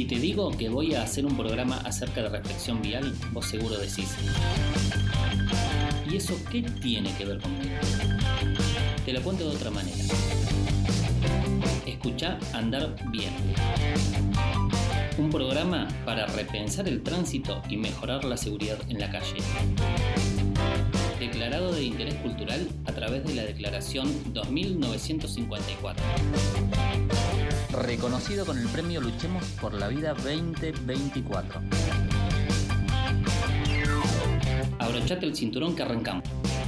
Si te digo que voy a hacer un programa acerca de reflexión vial, vos seguro decís: ¿y eso qué tiene que ver conmigo? Te lo cuento de otra manera. Escuchá Andar Bien. Un programa para repensar el tránsito y mejorar la seguridad en la calle. Declarado de interés cultural a través de la Declaración 2954. Reconocido con el premio Luchemos por la Vida 2024. Abrochate el cinturón que arrancamos.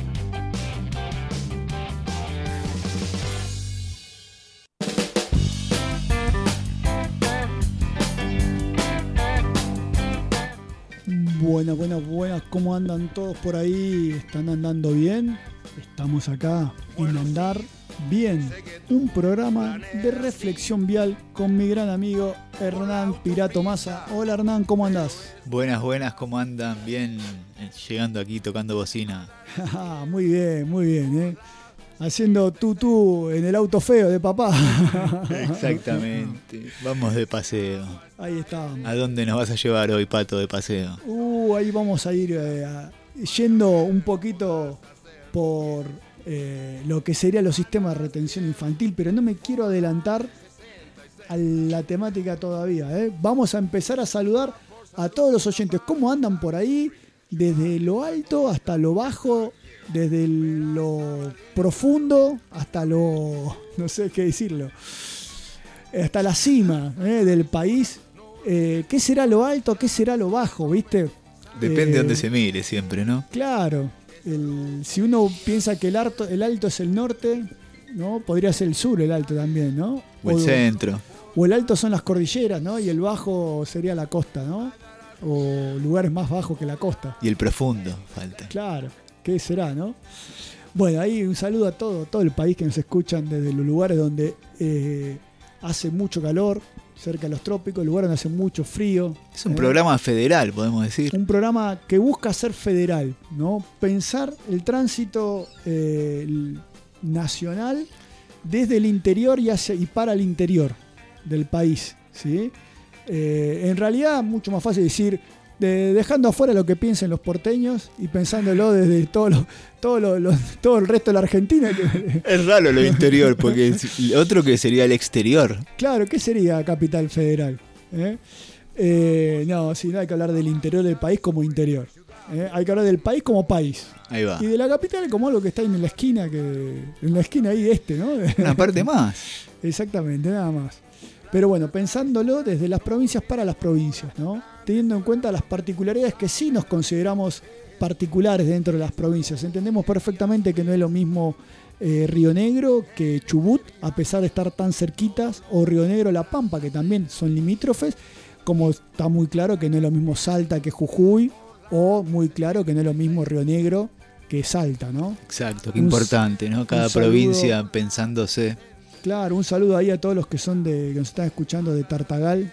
Buenas, ¿cómo andan todos por ahí? ¿Están andando bien? Estamos acá en Andar Bien, un programa de reflexión vial con mi gran amigo Hernán Pirato Massa. Hola Hernán, ¿cómo andás? Buenas, ¿cómo andan? Bien, llegando aquí tocando bocina. Muy bien, haciendo tutú en el auto feo de papá. Exactamente, vamos de paseo. Ahí estamos. ¿A dónde nos vas a llevar hoy, Pato, de paseo? Ahí vamos a ir yendo un poquito por lo que serían los sistemas de retención infantil, pero no me quiero adelantar a la temática todavía. Vamos a empezar a saludar a todos los oyentes. ¿Cómo andan por ahí? Desde lo alto hasta lo bajo, desde lo profundo hasta lo... no sé qué decirlo. Hasta la cima del país. ¿Qué será lo alto? ¿Qué será lo bajo? ¿Viste? Depende de dónde se mire siempre, ¿no? Claro. Si uno piensa que el alto es el norte, ¿no? Podría ser el sur el alto también, ¿no? O el centro. O el alto son las cordilleras, ¿no? Y el bajo sería la costa, ¿no? O lugares más bajos que la costa. Y el profundo falta. Claro. ¿Qué será, no? Bueno, ahí un saludo a todo el país que nos escuchan desde los lugares donde hace mucho calor, cerca de los trópicos, lugares donde hace mucho frío. Es un programa federal, podemos decir. Un programa que busca ser federal, ¿no? Pensar el tránsito nacional desde el interior y para el interior del país, ¿sí? En realidad, mucho más fácil decir, dejando afuera lo que piensen los porteños y pensándolo desde todo el resto de la Argentina. Es raro lo interior, porque otro que sería el exterior. Claro, ¿qué sería Capital Federal? No, hay que hablar del interior del país como interior. Hay que hablar del país como país. Ahí va. Y de la capital como algo que está en la esquina, ahí ¿no? Una parte más. Exactamente, nada más. Pero bueno, pensándolo desde las provincias para las provincias, ¿no? Teniendo en cuenta las particularidades que sí nos consideramos particulares dentro de las provincias. Entendemos perfectamente que no es lo mismo Río Negro que Chubut, a pesar de estar tan cerquitas, o Río Negro La Pampa, que también son limítrofes, como está muy claro que no es lo mismo Salta que Jujuy, o muy claro que no es lo mismo Río Negro que Salta, ¿no? Exacto, qué importante, ¿no? Cada provincia pensándose. Claro, un saludo ahí a todos los que nos están escuchando de Tartagal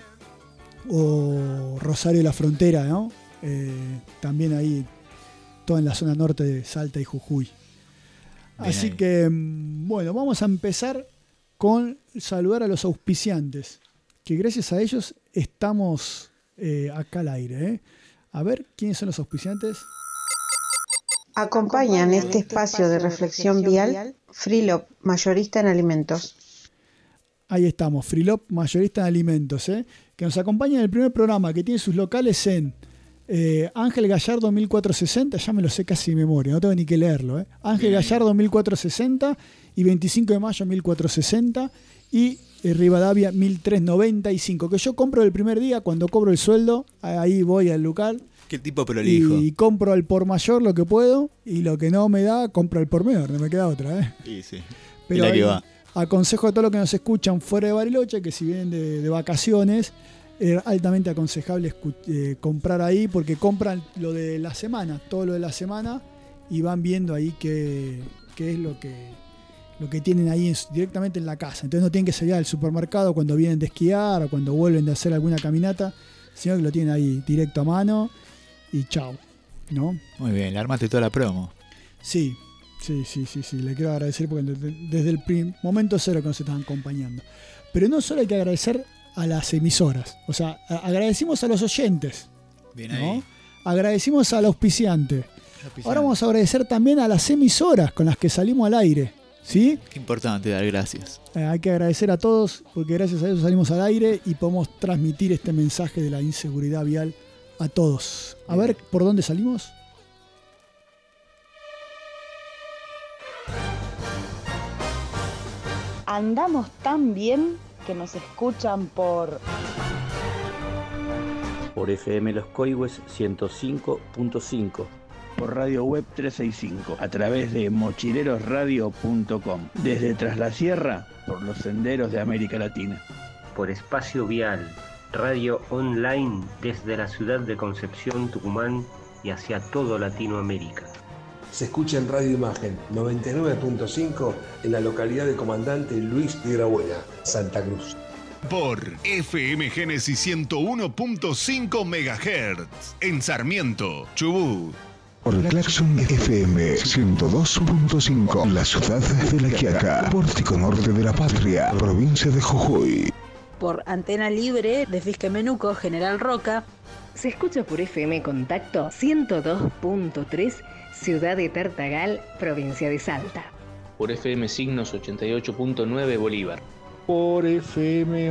o Rosario de la Frontera, ¿no? También ahí, toda en la zona norte de Salta y Jujuy. Bien Así ahí. que, bueno, vamos a empezar con saludar a los auspiciantes, que gracias a ellos estamos acá al aire. A ver, ¿quiénes son los auspiciantes? Acompañan este espacio de reflexión vial Freelop, mayorista en alimentos. Ahí estamos, Freelop, mayorista en alimentos, que nos acompaña en el primer programa, que tiene sus locales en Ángel Gallardo 1460, ya me lo sé casi de memoria, no tengo ni que leerlo. Ángel Gallardo 1460 y 25 de mayo 1460 y Rivadavia 1395, que yo compro el primer día, cuando cobro el sueldo, ahí voy al local. Qué tipo prolijo. Y compro al por mayor lo que puedo, y lo que no me da, compro al por menor, no me queda otra. Sí. Pero la que va. Aconsejo a todos los que nos escuchan fuera de Bariloche que si vienen de vacaciones, altamente aconsejable comprar ahí, porque compran lo de la semana, todo lo de la semana, y van viendo ahí qué es lo que tienen ahí directamente en la casa. Entonces no tienen que salir al supermercado cuando vienen de esquiar o cuando vuelven de hacer alguna caminata, sino que lo tienen ahí directo a mano y chao, ¿no? Muy bien, le armaste toda la promo. Sí, le quiero agradecer porque desde el momento cero que nos están acompañando. Pero no solo hay que agradecer a las emisoras. O sea, agradecimos a los oyentes. Bien ¿no? ahí. Agradecimos al auspiciante. Ahora vamos a agradecer también a las emisoras con las que salimos al aire. ¿Sí? Qué importante dar gracias. Hay que agradecer a todos porque gracias a eso salimos al aire y podemos transmitir este mensaje de la inseguridad vial a todos. A ver, ¿por dónde salimos? Andamos tan bien que nos escuchan por FM Los Coihues 105.5. Por Radio Web 365, a través de mochilerosradio.com. Desde Tras la Sierra, por los senderos de América Latina. Por Espacio Vial, radio online desde la ciudad de Concepción, Tucumán y hacia todo Latinoamérica. Se escucha en Radio Imagen 99.5 en la localidad de Comandante Luis Piedrabuena, Santa Cruz. Por FM Génesis 101.5 MHz en Sarmiento, Chubut. Por Claxon FM 102.5, la ciudad de La Quiaca, pórtico norte de la patria, provincia de Jujuy. Por Antena Libre de Fisquemenuco, General Roca. Se escucha por FM Contacto 102.3, ciudad de Tartagal, provincia de Salta. Por FM Signos 88.9 Bolívar. Por FM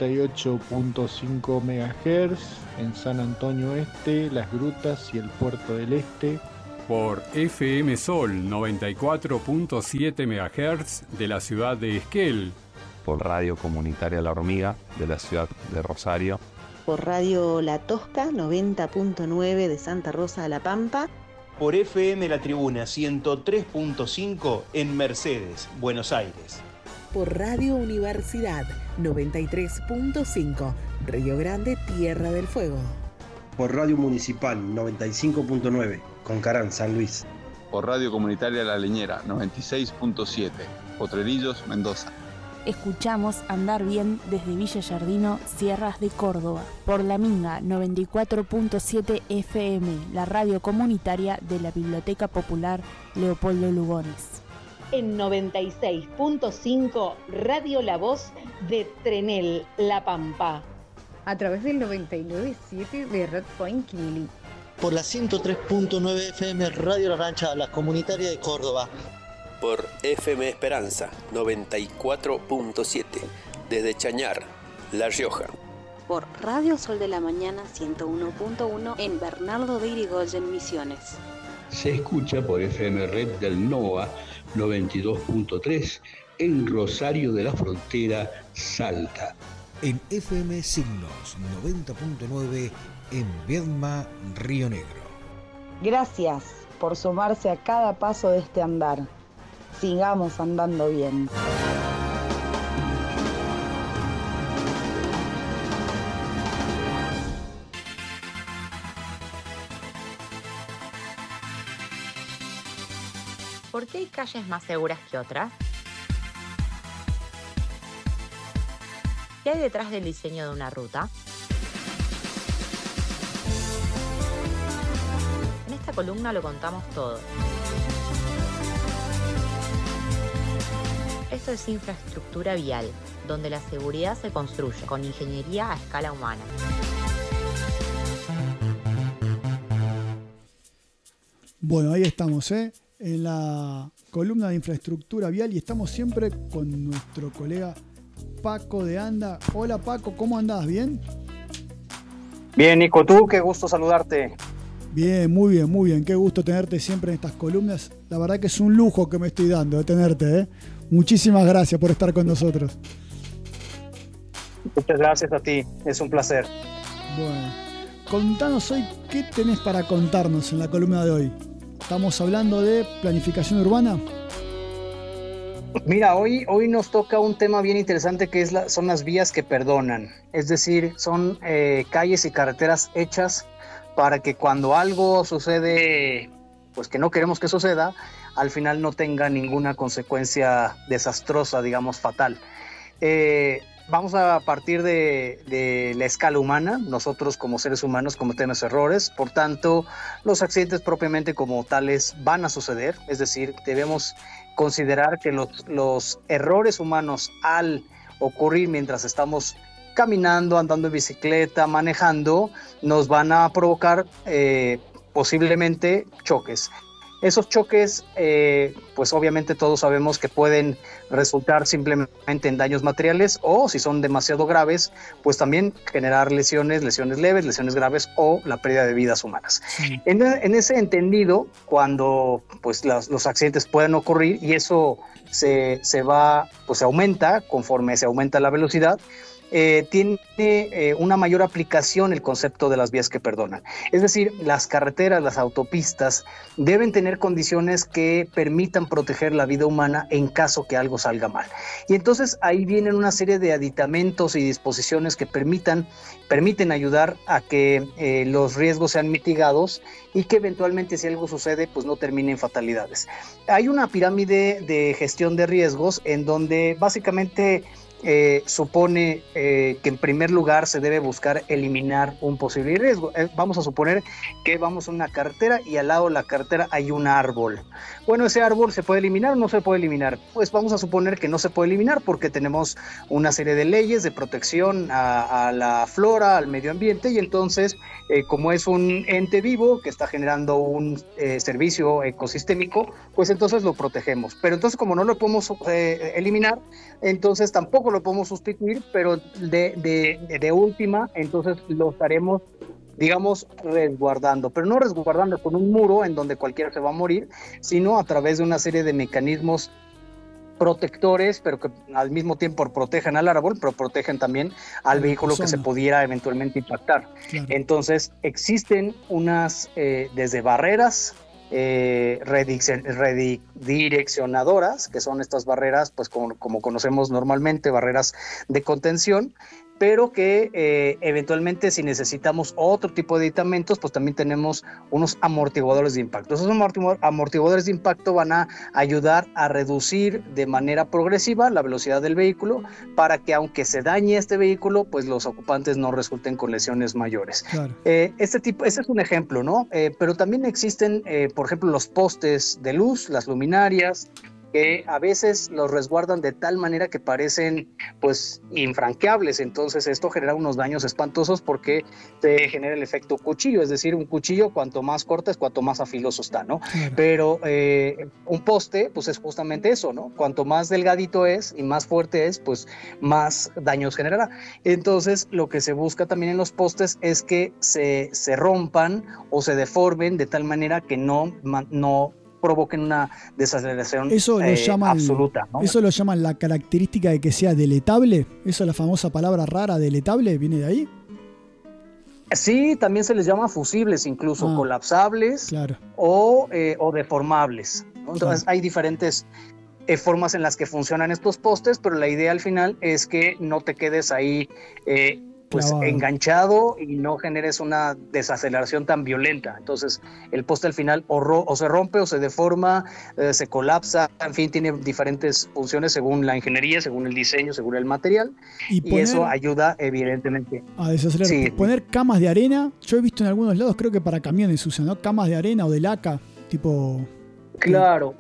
88.5 MHz en San Antonio Este, Las Grutas y el Puerto del Este. Por FM Sol 94.7 MHz de la ciudad de Esquel. Por Radio Comunitaria La Hormiga de la ciudad de Rosario. Por Radio La Tosca 90.9 de Santa Rosa de la Pampa. Por FM La Tribuna 103.5 en Mercedes, Buenos Aires. Por Radio Universidad 93.5, Río Grande, Tierra del Fuego. Por Radio Municipal 95.9, Concarán, San Luis. Por Radio Comunitaria La Leñera 96.7, Potrerillos, Mendoza. Escuchamos Andar Bien desde Villa Yardino, Sierras de Córdoba. Por La Minga 94.7 FM, la radio comunitaria de la Biblioteca Popular Leopoldo Lugones. En 96.5, Radio La Voz de Trenel, La Pampa. A través del 99.7 de Red Point Quilili. Por la 103.9 FM Radio La Rancha, la comunitaria de Córdoba. Por FM Esperanza 94.7 desde Chañar, La Rioja. Por Radio Sol de la Mañana 101.1 en Bernardo de Irigoyen, Misiones. Se escucha por FM Red del NOA 92.3 en Rosario de la Frontera, Salta. En FM Signos 90.9 en Viedma, Río Negro. Gracias por sumarse a cada paso de este andar. Sigamos andando bien. ¿Por qué hay calles más seguras que otras? ¿Qué hay detrás del diseño de una ruta? En esta columna lo contamos todo. Esto es infraestructura vial, donde la seguridad se construye con ingeniería a escala humana. Bueno, ahí estamos, en la columna de infraestructura vial y estamos siempre con nuestro colega Paco de Anda. Hola Paco, ¿cómo andás? ¿Bien? Bien, Nico, tú, qué gusto saludarte. Bien, muy bien, muy bien. Qué gusto tenerte siempre en estas columnas. La verdad que es un lujo que me estoy dando de tenerte, Muchísimas gracias por estar con nosotros. Muchas gracias a ti, es un placer. Bueno, contanos hoy qué tenés para contarnos en la columna de hoy. Estamos hablando de planificación urbana. Mira, hoy nos toca un tema bien interesante que son las vías que perdonan. Es decir, son calles y carreteras hechas para que cuando algo sucede, pues que no queremos que suceda, al final no tenga ninguna consecuencia desastrosa, digamos, fatal. Vamos a partir de la escala humana. Nosotros como seres humanos cometemos errores, por tanto los accidentes propiamente como tales van a suceder, es decir, debemos considerar que los errores humanos al ocurrir mientras estamos caminando, andando en bicicleta, manejando, nos van a provocar posiblemente choques. Esos choques, pues obviamente todos sabemos que pueden resultar simplemente en daños materiales, o si son demasiado graves, pues también generar lesiones leves, lesiones graves o la pérdida de vidas humanas. Sí. En ese entendido, cuando pues los accidentes pueden ocurrir y eso se aumenta conforme se aumenta la velocidad, tiene una mayor aplicación el concepto de las vías que perdonan. Es decir, las carreteras, las autopistas deben tener condiciones que permitan proteger la vida humana en caso que algo salga mal. Y entonces ahí vienen una serie de aditamentos y disposiciones que permiten ayudar a que los riesgos sean mitigados y que eventualmente, si algo sucede, pues no termine en fatalidades. Hay una pirámide de gestión de riesgos en donde básicamente supone que en primer lugar se debe buscar eliminar un posible riesgo. Vamos a suponer que vamos a una carretera y al lado de la carretera hay un árbol. Bueno, ¿ese árbol se puede eliminar o no se puede eliminar? Pues vamos a suponer que no se puede eliminar porque tenemos una serie de leyes de protección a la flora, al medio ambiente, y entonces como es un ente vivo que está generando un servicio ecosistémico, pues entonces lo protegemos. Pero entonces, como no lo podemos eliminar, entonces tampoco lo podemos sustituir, pero de última, entonces lo estaremos, digamos, resguardando, pero no resguardando con un muro en donde cualquiera se va a morir, sino a través de una serie de mecanismos protectores, pero que al mismo tiempo protejan al árbol, pero protegen también al vehículo que se pudiera eventualmente impactar. Claro. Entonces existen unas desde barreras redireccionadoras, que son estas barreras, pues como conocemos normalmente, barreras de contención, pero que eventualmente, si necesitamos otro tipo de aditamentos, pues también tenemos unos amortiguadores de impacto. Esos amortiguadores de impacto van a ayudar a reducir de manera progresiva la velocidad del vehículo para que, aunque se dañe este vehículo, pues los ocupantes no resulten con lesiones mayores. Claro. Este es un ejemplo, ¿no? Pero también existen, por ejemplo, los postes de luz, las luminarias, que a veces los resguardan de tal manera que parecen pues infranqueables. Entonces esto genera unos daños espantosos porque te genera el efecto cuchillo, es decir, un cuchillo cuanto más corta es cuanto más afiloso está, ¿no? Claro. Pero un poste pues es justamente eso, ¿no? Cuanto más delgadito es y más fuerte es, pues más daños generará. Entonces lo que se busca también en los postes es que se rompan o se deformen de tal manera que no provoquen una desaceleración absoluta, ¿no? Eso lo llaman la característica de que sea deletable. Eso, la famosa palabra rara, deletable, ¿viene de ahí? Sí, también se les llama fusibles, incluso colapsables, claro, o deformables, ¿no? Entonces hay diferentes formas en las que funcionan estos postes, pero la idea al final es que no te quedes ahí enganchado y no generes una desaceleración tan violenta. Entonces el poste al final o se rompe o se deforma, se colapsa, en fin, tiene diferentes funciones según la ingeniería, según el diseño, según el material, y eso ayuda evidentemente a desacelerar. Sí. Poner camas de arena, yo he visto en algunos lados, creo que para camiones usan, ¿no? Camas de arena o de laca, tipo... Claro,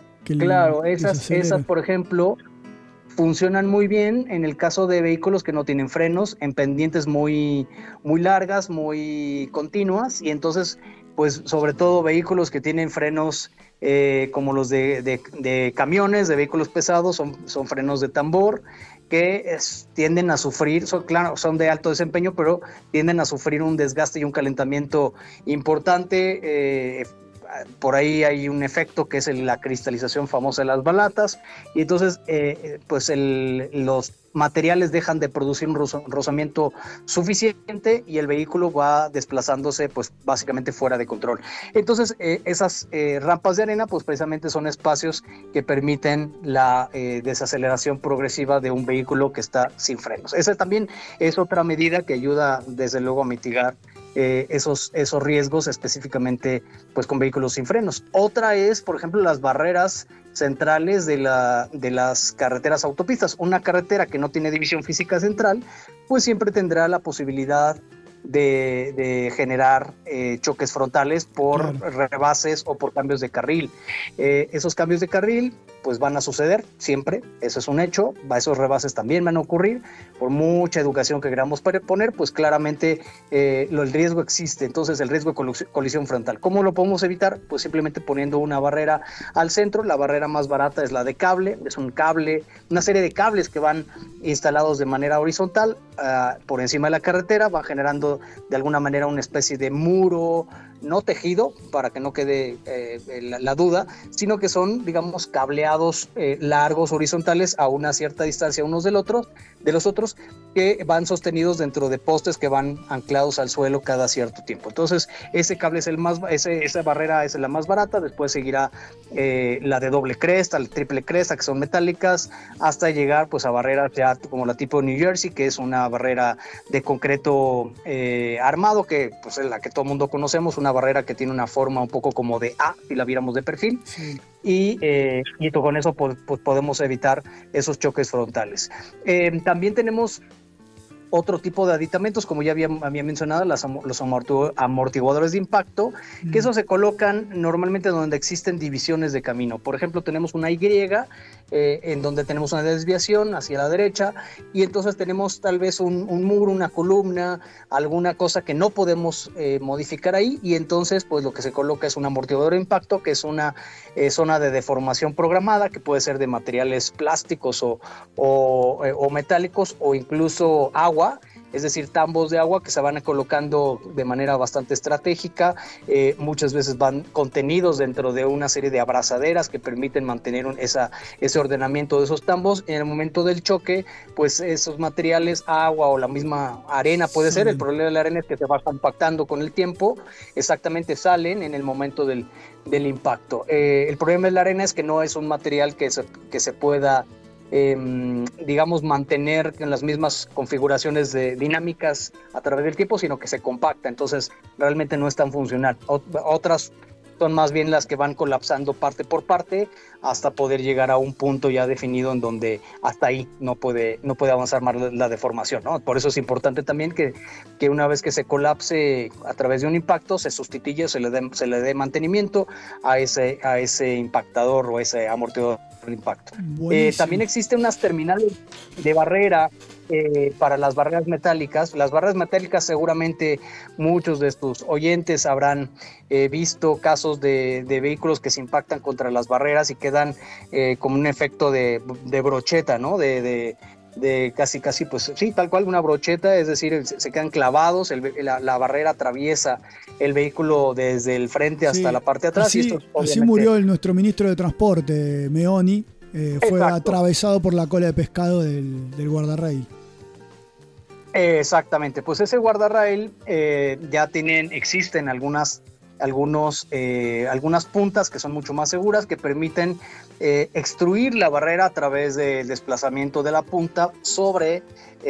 esas por ejemplo funcionan muy bien en el caso de vehículos que no tienen frenos, en pendientes muy, muy largas, muy continuas, y entonces, pues sobre todo vehículos que tienen frenos como los de camiones, de vehículos pesados, son frenos de tambor, que tienden a sufrir, son de alto desempeño, pero tienden a sufrir un desgaste y un calentamiento importante. Por ahí hay un efecto que es la cristalización famosa de las balatas, y entonces pues los materiales dejan de producir un rozamiento suficiente y el vehículo va desplazándose pues básicamente fuera de control. Entonces esas rampas de arena pues precisamente son espacios que permiten la desaceleración progresiva de un vehículo que está sin frenos. Esa también es otra medida que ayuda desde luego a mitigar esos riesgos, específicamente pues con vehículos sin frenos. Otra es, por ejemplo, las barreras centrales de las carreteras autopistas. Una carretera que no tiene división física central, pues siempre tendrá la posibilidad de generar choques frontales por rebases o por cambios de carril. Esos cambios de carril pues van a suceder siempre, eso es un hecho, esos rebases también van a ocurrir, por mucha educación que queramos poner, pues claramente el riesgo existe, entonces el riesgo de colisión frontal. ¿Cómo lo podemos evitar? Pues simplemente poniendo una barrera al centro. La barrera más barata es la de cable, es un cable, una serie de cables que van instalados de manera horizontal por encima de la carretera, van generando de alguna manera una especie de muro no tejido, para que no quede la duda, sino que son, digamos, cableados largos, horizontales, a una cierta distancia unos de los otros, que van sostenidos dentro de postes que van anclados al suelo cada cierto tiempo. Entonces, ese cable es esa barrera es la más barata, después seguirá la de doble cresta, la triple cresta, que son metálicas, hasta llegar pues a barreras ya como la tipo New Jersey, que es una barrera de concreto armado, que pues es la que todo el mundo conocemos, una barrera que tiene una forma un poco como de A, si la viéramos de perfil, sí. Y con eso pues podemos evitar esos choques frontales. También tenemos otro tipo de aditamentos, como ya había mencionado, los amortiguadores de impacto, que esos se colocan normalmente donde existen divisiones de camino. Por ejemplo, tenemos una Y en donde tenemos una desviación hacia la derecha, y entonces tenemos tal vez un muro, una columna, alguna cosa que no podemos modificar ahí, y entonces pues lo que se coloca es un amortiguador de impacto, que es una zona de deformación programada, que puede ser de materiales plásticos o metálicos, o incluso agua, es decir, tambos de agua que se van colocando de manera bastante estratégica, muchas veces van contenidos dentro de una serie de abrazaderas que permiten mantener ese ordenamiento de esos tambos. En el momento del choque, pues esos materiales, agua o la misma arena puede ser, el problema de la arena es que se va compactando con el tiempo, exactamente salen en el momento del impacto. El problema de la arena es que no es un material que se pueda digamos, mantener en las mismas configuraciones dinámicas a través del tiempo, sino que se compacta, entonces realmente no es tan funcional. Otras son más bien las que van colapsando parte por parte hasta poder llegar a un punto ya definido en donde hasta ahí no puede avanzar más la deformación, ¿no? Por eso es importante también que una vez que se colapse a través de un impacto, se sustituya, se le dé mantenimiento a ese impactador o ese amortiguador de impacto. También existen unas terminales de barrera para las barreras metálicas. Las barreras metálicas, seguramente muchos de tus oyentes habrán visto casos de vehículos que se impactan contra las barreras y quedan como un efecto de brocheta, ¿no? De casi, pues sí, tal cual una brocheta, es decir, se quedan clavados, la barrera atraviesa el vehículo desde el frente hasta la parte de atrás. Así murió nuestro ministro de Transporte, Meoni, fue atravesado por la cola de pescado del guardarrail. Exactamente, pues ese guardarrail ya existen algunas puntas que son mucho más seguras, que permiten extruir la barrera a través del desplazamiento de la punta sobre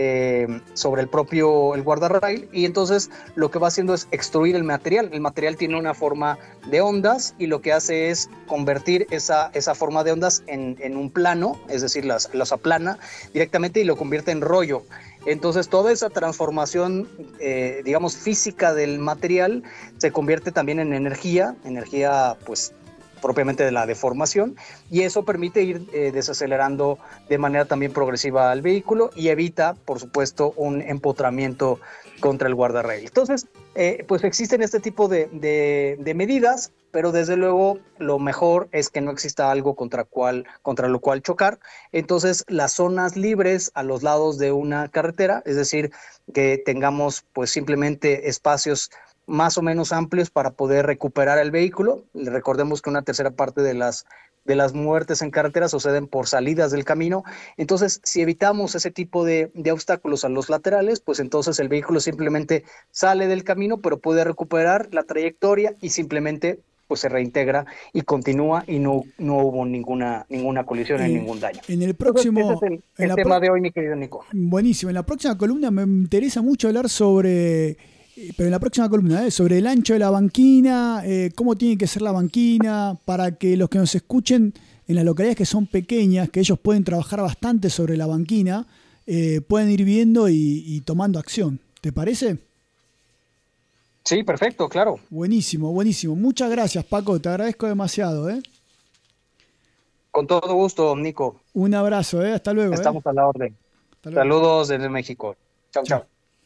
el guardarrail, y entonces lo que va haciendo es extruir el material. El material tiene una forma de ondas y lo que hace es convertir esa forma de ondas en un plano, es decir, las aplana directamente y lo convierte en rollo. Entonces toda esa transformación, digamos, física del material se convierte también en energía pues propiamente de la deformación, y eso permite ir desacelerando de manera también progresiva al vehículo y evita, por supuesto, un empotramiento contra el guardarrail. Entonces, pues existen este tipo de medidas, pero desde luego lo mejor es que no exista algo contra lo cual chocar. Entonces, las zonas libres a los lados de una carretera, es decir, que tengamos pues simplemente espacios más o menos amplios para poder recuperar el vehículo. Recordemos que una tercera parte de las muertes en carretera suceden por salidas del camino. Entonces, si evitamos ese tipo de obstáculos a los laterales, pues entonces el vehículo simplemente sale del camino, pero puede recuperar la trayectoria y simplemente pues se reintegra y continúa, y no hubo ninguna colisión ni ningún daño. En el próximo... Entonces, ese es el tema de hoy, mi querido Nico. Buenísimo. En la próxima columna me interesa mucho hablar sobre el ancho de la banquina, cómo tiene que ser la banquina, para que los que nos escuchen en las localidades que son pequeñas, que ellos pueden trabajar bastante sobre la banquina, pueden ir viendo y tomando acción. ¿Te parece? Sí, perfecto, claro. Buenísimo. Muchas gracias, Paco, te agradezco demasiado. Con todo gusto, Nico. Un abrazo, hasta luego. Estamos a la orden. Saludos desde México. Chau, chau.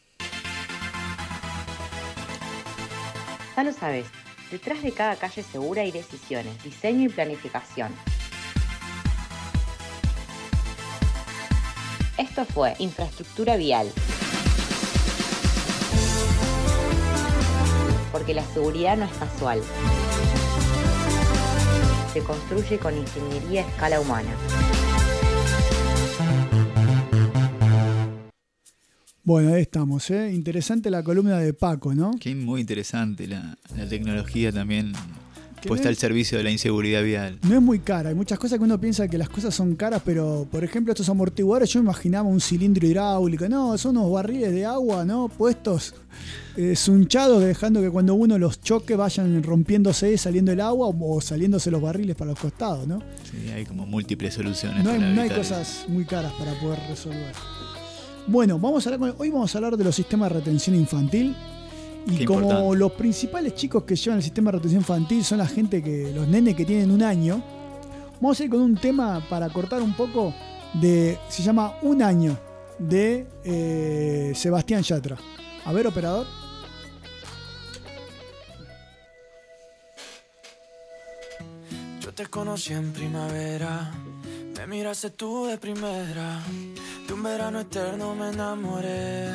Ya lo sabes, detrás de cada calle segura hay decisiones, diseño y planificación. Esto fue Infraestructura Vial. Porque la seguridad no es casual. Se construye con ingeniería a escala humana. Bueno, ahí estamos, Interesante la columna de Paco, ¿no? Que muy interesante la tecnología también Que puesta no al es- servicio de la inseguridad vial. No es muy cara, hay muchas cosas que uno piensa que las cosas son caras, pero por ejemplo estos amortiguadores yo me imaginaba un cilindro hidráulico, no, son unos barriles de agua, ¿no? Puestos zunchados, dejando que cuando uno los choque vayan rompiéndose, saliendo el agua o saliéndose los barriles para los costados, ¿no? Sí, hay como múltiples soluciones. No hay, para no hay evitar eso. cosas muy caras para poder resolver. Bueno, hoy vamos a hablar de los sistemas de retención infantil. Y Qué como importante. los principales chicos que llevan el sistema de retención infantil son la gente los nenes que tienen un año, vamos a ir con un tema para cortar un poco se llama Un año, de Sebastián Yatra. A ver, operador. Yo te conocí en primavera, me miraste tú de primera, de un verano eterno me enamoré.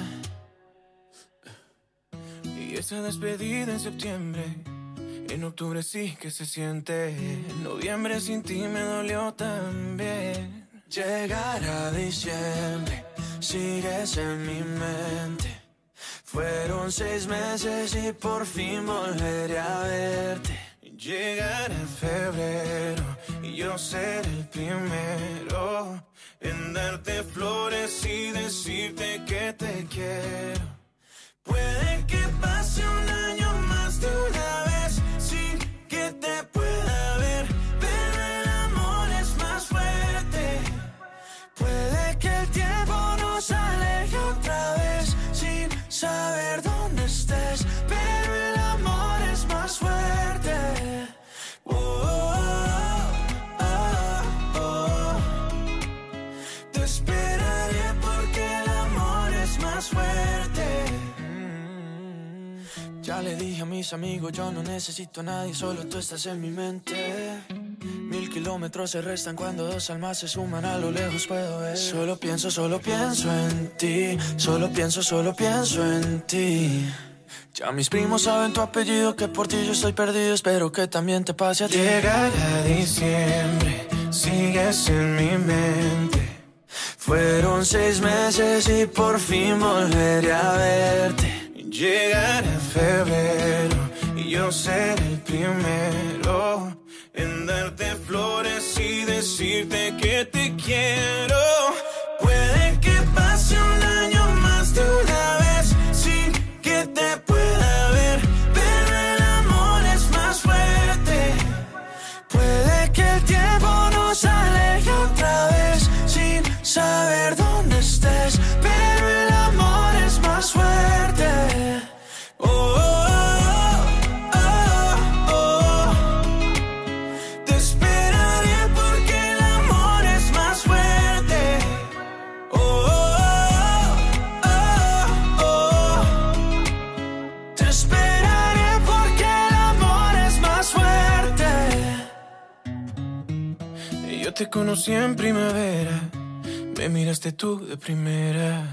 Y esa despedida en septiembre, en octubre sí que se siente, en noviembre sin ti me dolió también. Llegar a diciembre, sigues en mi mente. Fueron 6 meses y por fin volveré a verte. Llegará febrero y yo seré el primero en darte flores y decirte que te quiero. Puede que pase un año más de una vez sin que te pueda ver, pero el amor es más fuerte. Puede que el tiempo nos aleje otra vez sin saber dónde estés, pero el amor es más fuerte. Oh, oh, oh, oh. Te esperaré porque el amor es más fuerte. Ya le dije a mis amigos, yo no necesito a nadie, solo tú estás en mi mente. 1000 kilómetros se restan cuando 2 almas se suman, a lo lejos puedo ver. Solo pienso en ti, solo pienso en ti. Ya mis primos saben tu apellido, que por ti yo estoy perdido, espero que también te pase a ti. Llegará diciembre, sigues en mi mente. Fueron 6 meses y por fin volveré a verte. Llegará febrero y yo seré el primero en darte flores y decirte que te quiero. Puede que pase un año más de una vez sin que te pueda ver, pero el amor es más fuerte. Puede que el tiempo nos aleje otra vez sin saber dónde estés, pero el amor es más fuerte. Oh, oh, oh, oh. Te esperaré porque el amor es más fuerte. Oh, oh, oh, oh. Te esperaré porque el amor es más fuerte. Y yo te conocí en primavera, me miraste tú de primera.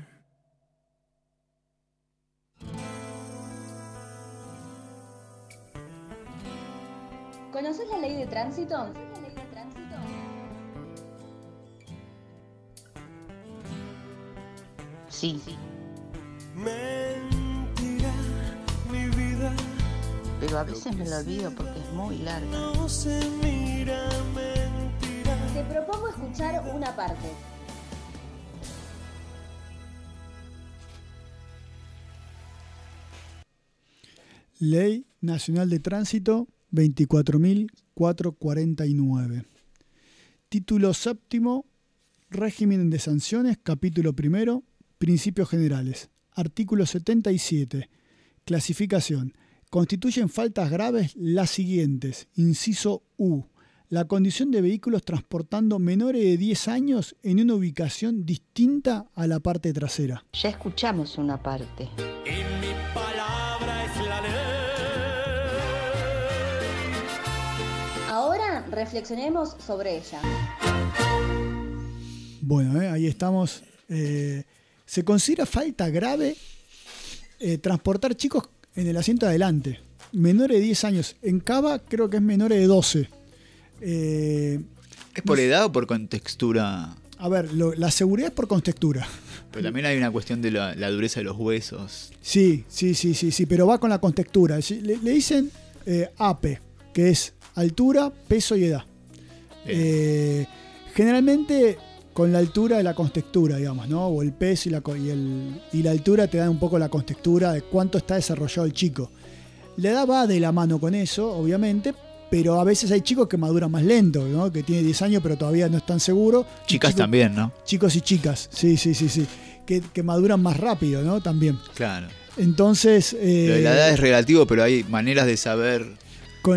¿Conoces la ley de tránsito? Sí. Mentira, mi vida. Pero a veces me lo olvido porque es muy larga. No se mira mentira. Te propongo escuchar una parte. Ley Nacional de Tránsito 24.449. Título séptimo, Régimen de sanciones, capítulo primero, Principios generales. Artículo 77. Clasificación. Constituyen faltas graves las siguientes. Inciso U. la condición de vehículos transportando menores de 10 años en una ubicación distinta a la parte trasera. Ya escuchamos una parte. Ahora reflexionemos sobre ella. Bueno, ahí estamos. Se considera falta grave transportar chicos en el asiento de adelante. Menores de 10 años. En Cava creo que es menores de 12. ¿Es por edad o por contextura? A ver, la seguridad es por contextura. Pero también hay una cuestión de la dureza de los huesos. Sí, pero va con la contextura. Le dicen APE, que es altura, peso y edad. Generalmente con la altura de la contextura, digamos, ¿no? O el peso y la altura te dan un poco la contextura de cuánto está desarrollado el chico. La edad va de la mano con eso, obviamente, pero a veces hay chicos que maduran más lento, ¿no? Que tienen 10 años pero todavía no están seguros. Chicas también, ¿no? Chicos y chicas, sí. Que maduran más rápido, ¿no? También. Claro. Entonces... Lo de la edad es relativo, pero hay maneras de saber... Con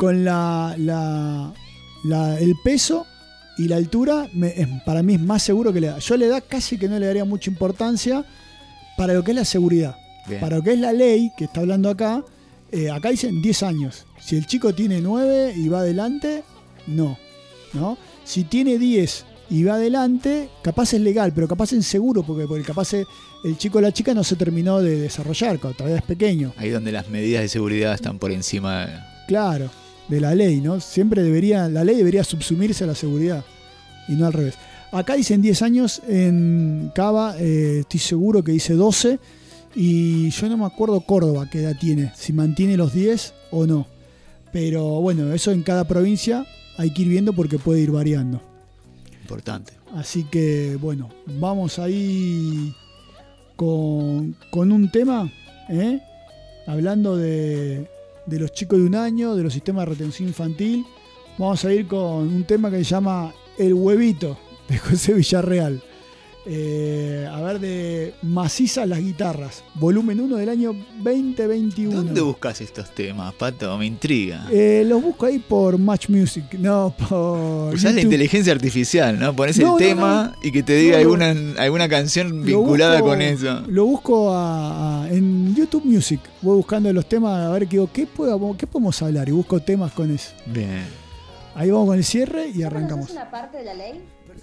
el peso y la altura, para mí es más seguro que la edad. Yo a la edad casi que no le daría mucha importancia para lo que es la seguridad. Bien. Para lo que es la ley, que está hablando acá, acá dicen 10 años. Si el chico tiene 9 y va adelante, no. Si tiene 10 y va adelante, capaz es legal, pero capaz es inseguro, porque capaz el chico o la chica no se terminó de desarrollar, cuando todavía es pequeño. Ahí donde las medidas de seguridad están por encima Claro, de la ley, ¿no? Siempre la ley debería subsumirse a la seguridad y no al revés. Acá dicen 10 años, en Cava estoy seguro que dice 12 y yo no me acuerdo Córdoba qué edad tiene, si mantiene los 10 o no. Pero bueno, eso en cada provincia hay que ir viendo porque puede ir variando. Importante. Así que bueno, vamos ahí con un tema, hablando de los chicos de 1 año, de los sistemas de retención infantil. Vamos a ir con un tema que se llama El Huevito, de José Villarreal. A ver, de Macizas las Guitarras, volumen 1 del año 2021. ¿Dónde buscas estos temas, Pato? Me intriga. Los busco ahí por Match Music, no por... Usás la inteligencia artificial, ¿no? Pones el tema y que te diga alguna canción vinculada con eso. Lo busco en YouTube Music. Voy buscando los temas a ver qué podemos hablar y busco temas con eso. Bien. Ahí vamos con el cierre y arrancamos. ¿Es una parte de la ley?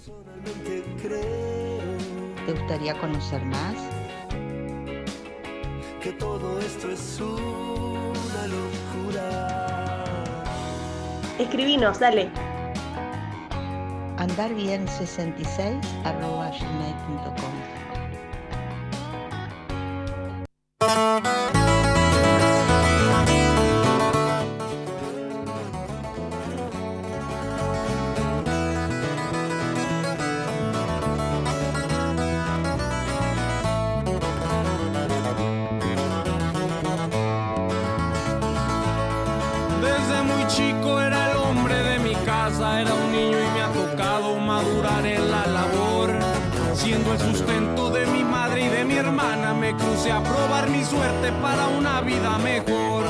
¿Te gustaría conocer más? Que todo esto es una locura. Escribinos, dale. andarbién66@gmail.com. Desde muy chico era el hombre de mi casa, era un niño y me ha tocado madurar en la labor. Siendo el sustento de mi madre y de mi hermana, me crucé a probar mi suerte para una vida mejor.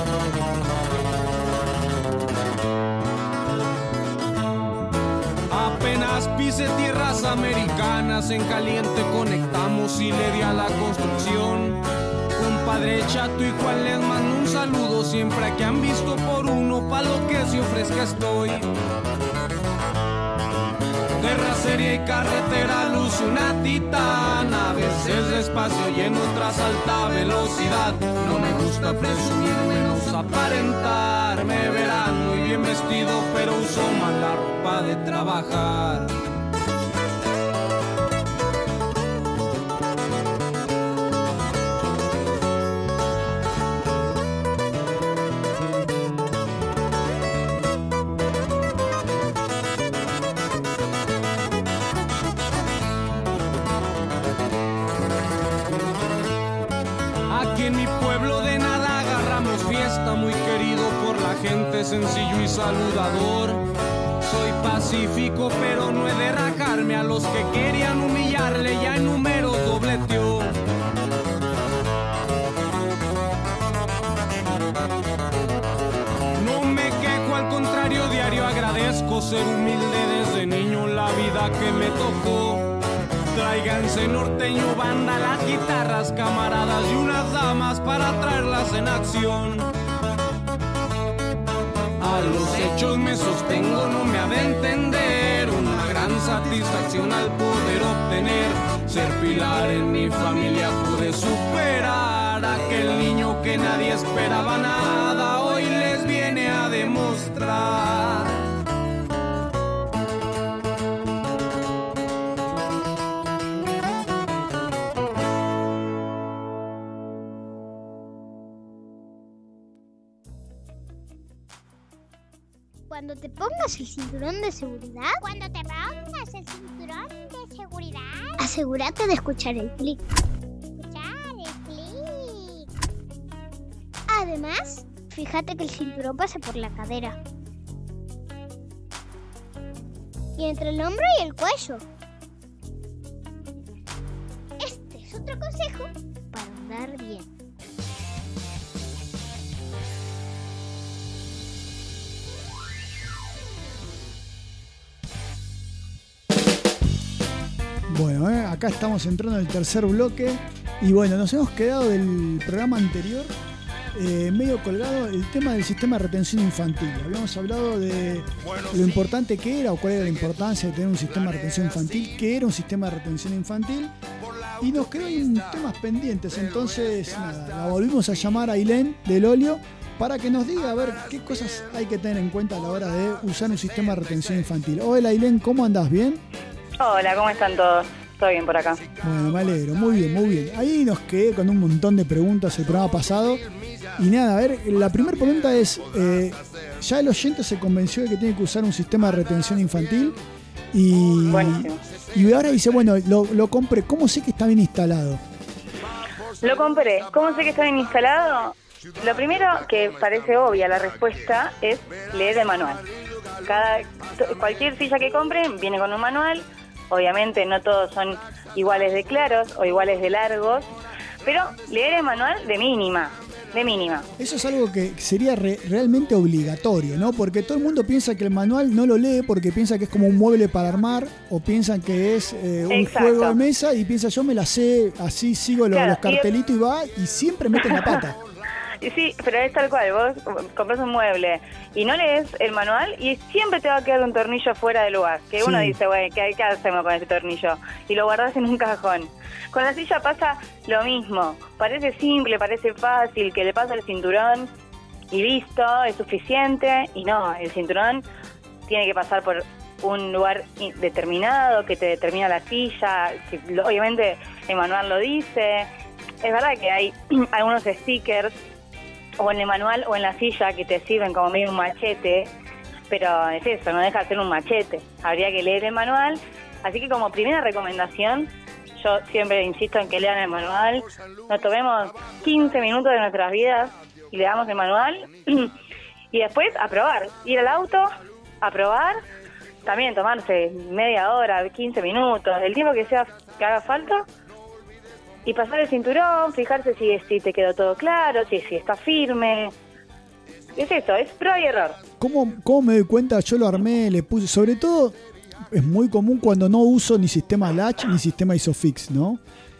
Apenas pise tierras americanas, en caliente conectamos y le di a la construcción. Compadre Chato y Juan les mando un saludo, siempre que han visto por uno, pa' lo que se ofrezca estoy. Terracería y carretera luce una titana, a veces despacio y en otras alta velocidad. No me gusta presumir, menos aparentar, me verán muy bien vestido, pero uso mal la ropa de trabajar. Aquí en mi pueblo de nada agarramos fiesta, muy querido por la gente, sencillo y saludador. Soy pacífico pero no he de rajarme, a los que querían humillarle ya en números dobleteó. No me quejo, al contrario diario agradezco ser humilde desde niño, la vida que me tocó. Tráiganse norteño, banda, las guitarras, camaradas y unas damas para traerlas en acción. A los hechos me sostengo, no me ha de entender. Una gran satisfacción al poder obtener. Ser pilar en mi familia pude superar. Aquel niño que nadie esperaba nada, hoy les viene a demostrar. Cuando te pongas el cinturón de seguridad. Cuando te pongas el cinturón de seguridad. Asegúrate de escuchar el clic. Escuchar el clic. Además, fíjate que el cinturón pase por la cadera. Y entre el hombro y el cuello. Este es otro consejo para andar bien. Bueno, acá estamos entrando en el tercer bloque y bueno, nos hemos quedado del programa anterior medio colgado el tema del sistema de retención infantil. Habíamos hablado de lo importante que era o cuál era la importancia de tener un sistema de retención infantil, qué era un sistema de retención infantil y nos quedan temas pendientes. Entonces, nada, la volvimos a llamar a Ailén del Olio para que nos diga a ver qué cosas hay que tener en cuenta a la hora de usar un sistema de retención infantil. Hola Ailén, ¿cómo andás? ¿Bien? Hola, ¿cómo están todos? Todo bien por acá. Bueno, me alegro, muy bien, muy bien. Ahí nos quedé con un montón de preguntas el programa pasado. Y nada, a ver, la primera pregunta es, ya el oyente se convenció de que tiene que usar un sistema de retención infantil y ahora dice, bueno, lo compré, ¿cómo sé que está bien instalado? Lo compré, ¿cómo sé que está bien instalado? Lo primero, que parece obvia la respuesta, es leer el manual. Cualquier silla que compren viene con un manual. Obviamente no todos son iguales de claros o iguales de largos, pero leer el manual de mínima. Eso es algo que sería realmente obligatorio, ¿no? Porque todo el mundo piensa que el manual no lo lee porque piensa que es como un mueble para armar o piensan que es un juego de mesa y piensa yo me la sé, así sigo los cartelitos y va y siempre meten la pata. Sí, pero es tal cual, vos compras un mueble y no lees el manual y siempre te va a quedar un tornillo fuera de lugar. Que uno dice, güey, ¿qué hacemos con ese tornillo? Y lo guardás en un cajón. Con la silla pasa lo mismo. Parece simple, parece fácil, que le pasa el cinturón y listo, es suficiente. Y no, el cinturón tiene que pasar por un lugar determinado, que te determina la silla, que obviamente el manual lo dice. Es verdad que hay algunos stickers o en el manual o en la silla que te sirven como medio un machete, pero es eso, no deja de ser un machete. Habría que leer el manual. Así que como primera recomendación, yo siempre insisto en que lean el manual. Nos tomemos 15 minutos de nuestras vidas y leamos el manual y después a probar, ir al auto, a probar, también tomarse media hora, 15 minutos, el tiempo que haga falta. Y pasar el cinturón, fijarse si te quedó todo claro, si está firme. Es eso, es prueba y error. ¿Cómo me doy cuenta? Yo lo armé, le puse, sobre todo es muy común cuando no uso ni sistema latch ni sistema Isofix, ¿no?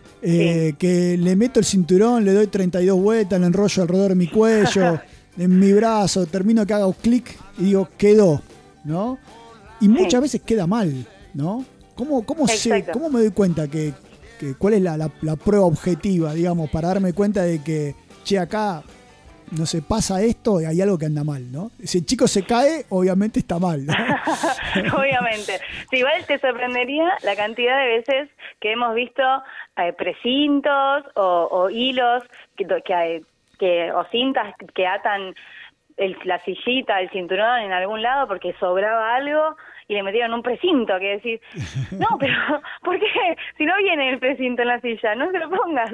Que le meto el cinturón, le doy 32 vueltas, le enrollo alrededor de mi cuello, en mi brazo, termino que haga un clic y digo, quedó, ¿no? Y muchas veces queda mal, ¿no? ¿Cómo me doy cuenta que cuál es la prueba objetiva, digamos, para darme cuenta de que, acá, no sé, pasa esto y hay algo que anda mal, ¿no? Si el chico se cae, obviamente está mal, ¿no? Obviamente. Sí, igual te sorprendería la cantidad de veces que hemos visto precintos o hilos o cintas que atan la sillita, el cinturón en algún lado porque sobraba algo y le metieron un precinto, que decís, no, pero ¿por qué? Si no viene el precinto en la silla, no se lo pongas.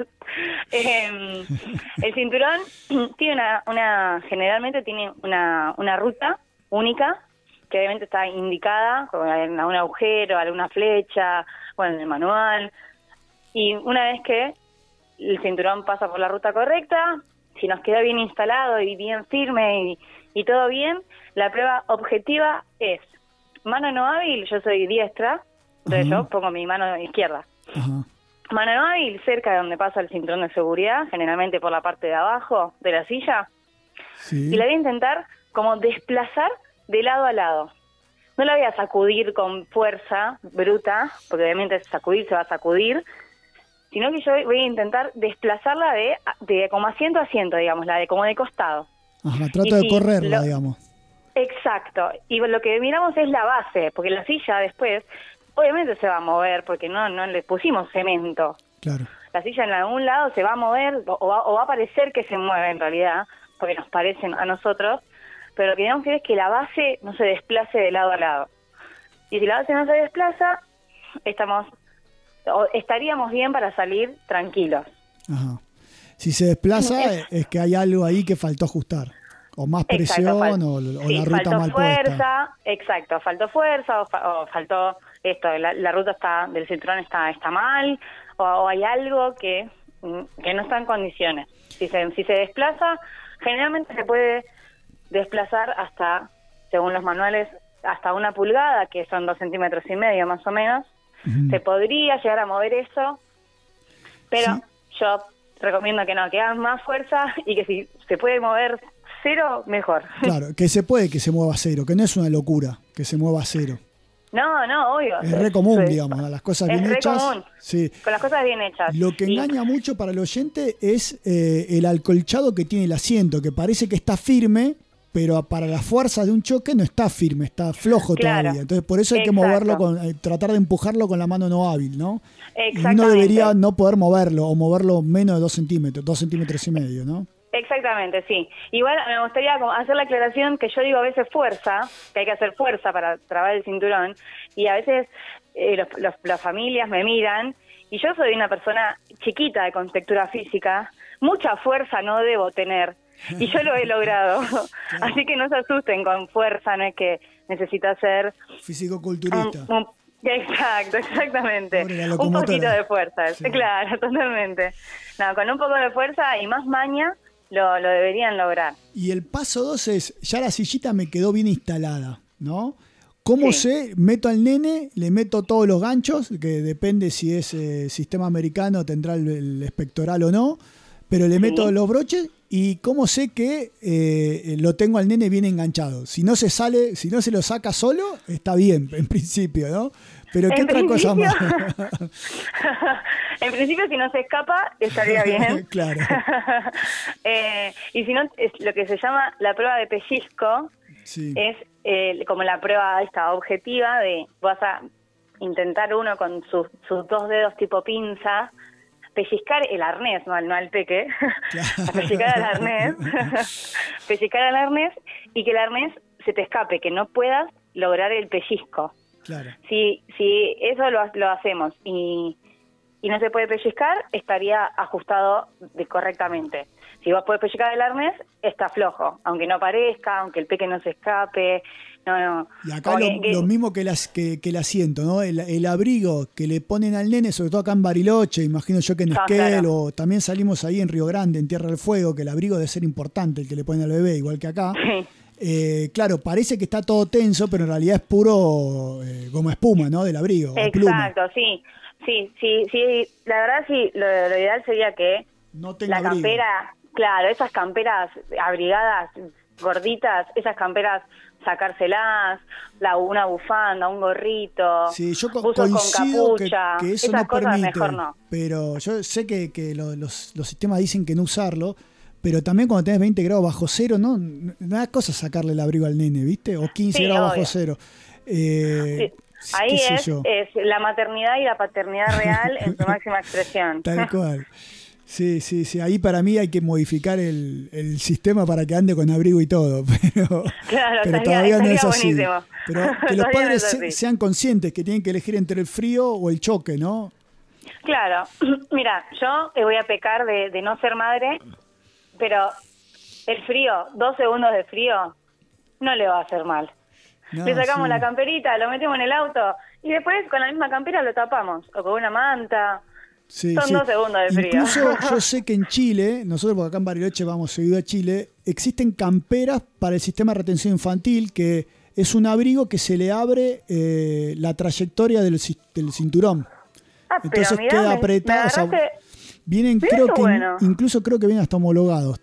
El cinturón tiene generalmente tiene una ruta única, que obviamente está indicada, en algún agujero, alguna flecha, bueno, en el manual, y una vez que el cinturón pasa por la ruta correcta, si nos queda bien instalado y bien firme y todo bien, la prueba objetiva es mano no hábil, yo soy diestra, entonces yo pongo mi mano izquierda. Ajá. Mano no hábil, cerca de donde pasa el cinturón de seguridad, generalmente por la parte de abajo de la silla. Sí. Y la voy a intentar como desplazar de lado a lado. No la voy a sacudir con fuerza bruta, porque obviamente sacudir se va a sacudir, sino que yo voy a intentar desplazarla de como asiento a asiento, digamos, como de costado. Ajá, trato de correrla, digamos. Exacto. Y lo que miramos es la base, porque la silla después, obviamente se va a mover, porque no le pusimos cemento. Claro. La silla en algún lado se va a mover, o va a parecer que se mueve en realidad, porque nos parecen a nosotros, pero lo que tenemos que ver es que la base no se desplace de lado a lado. Y si la base no se desplaza, estaríamos bien para salir tranquilos. Ajá. Si se desplaza, es que hay algo ahí que faltó ajustar. O más presión, o la ruta mal fuerza, puesta. Exacto, faltó fuerza, o faltó esto, la ruta del cinturón está mal, o hay algo que no está en condiciones. Si se desplaza, generalmente se puede desplazar hasta, según los manuales, hasta 1 pulgada, que son 2,5 centímetros más o menos. Uh-huh. Se podría llegar a mover eso, pero yo recomiendo que hagas más fuerza, y que si se puede mover 0, mejor. Claro, que se puede que se mueva 0, que no es una locura que se mueva 0. No, obvio. Es re común, digamos, las cosas bien hechas. Es re común, sí. Con las cosas bien hechas. Lo que engaña mucho para el oyente es el acolchado que tiene el asiento, que parece que está firme, pero para la fuerza de un choque no está firme, está flojo todavía. Entonces por eso hay que moverlo, tratar de empujarlo con la mano no hábil, ¿no? Y uno debería no poder moverlo, o moverlo menos de 2 centímetros, 2,5 centímetros, ¿no? Exactamente, sí. Igual me gustaría hacer la aclaración que yo digo a veces fuerza, que hay que hacer fuerza para trabar el cinturón, y a veces las familias me miran, y yo soy una persona chiquita de contextura física, mucha fuerza no debo tener, y yo lo he logrado. Así que no se asusten con fuerza, no es que necesita ser físico-culturista. Exactamente. Un poquito de fuerza, sí. Claro, totalmente. No, con un poco de fuerza y más maña lo deberían lograr. Y el paso 2 es, ya la sillita me quedó bien instalada, ¿no? ¿Cómo meto al nene? Le meto todos los ganchos, que depende si es sistema americano, tendrá el pectoral o no, pero le meto los broches. ¿Y cómo sé que lo tengo al nene bien enganchado? Si no se lo saca solo, está bien, en principio, ¿no? Pero ¿qué otra cosa más? En principio, si no se escapa, estaría bien. Claro. Y si no, es lo que se llama la prueba de pellizco, es como la prueba esta objetiva de vas a intentar uno con sus 2 dedos tipo pinza, pellizcar el arnés, no al peque, claro. Pellizcar al arnés y que el arnés se te escape, que no puedas lograr el pellizco. Claro. Si eso lo hacemos y no se puede pellizcar, estaría ajustado correctamente. Si vos podés pellizcar el arnés, está flojo, aunque no parezca, aunque el peque no se escape. No. Y acá lo mismo que el asiento, ¿no? El abrigo que le ponen al nene, sobre todo acá en Bariloche, imagino yo que en Esquel, o también salimos ahí en Río Grande, en Tierra del Fuego, que el abrigo debe ser importante, el que le ponen al bebé, igual que acá. Claro, parece que está todo tenso, pero en realidad es puro goma espuma, ¿no? Del abrigo. Exacto, sí. La verdad, sí, lo ideal sería que no tenga la campera, claro, esas camperas abrigadas, gorditas, esas camperas sacárselas, una bufanda, un gorrito, yo uso con capucha, que eso esas no cosas permite, mejor no. Pero yo sé que los sistemas dicen que no usarlo, pero también cuando tenés 20 grados bajo cero, no da cosa sacarle el abrigo al nene, ¿viste? O 15 grados bajo cero. Ahí es la maternidad y la paternidad real en su máxima expresión. Tal cual. Sí. Ahí para mí hay que modificar el sistema para que ande con abrigo y todo. Pero todavía no es así. Buenísimo. Pero que los padres sean conscientes que tienen que elegir entre el frío o el choque, ¿no? Claro. Mira, yo voy a pecar de no ser madre, pero el frío, 2 segundos de frío, no le va a hacer mal. Le sacamos la camperita, lo metemos en el auto y después con la misma campera lo tapamos, o con una manta. Son 2 segundos de frío. Incluso yo sé que en Chile, nosotros porque acá en Bariloche vamos seguido a Chile, existen camperas para el sistema de retención infantil que es un abrigo que se le abre la trayectoria del cinturón. Entonces mirá, queda apretado. O sea, vienen, incluso creo que vienen hasta homologados.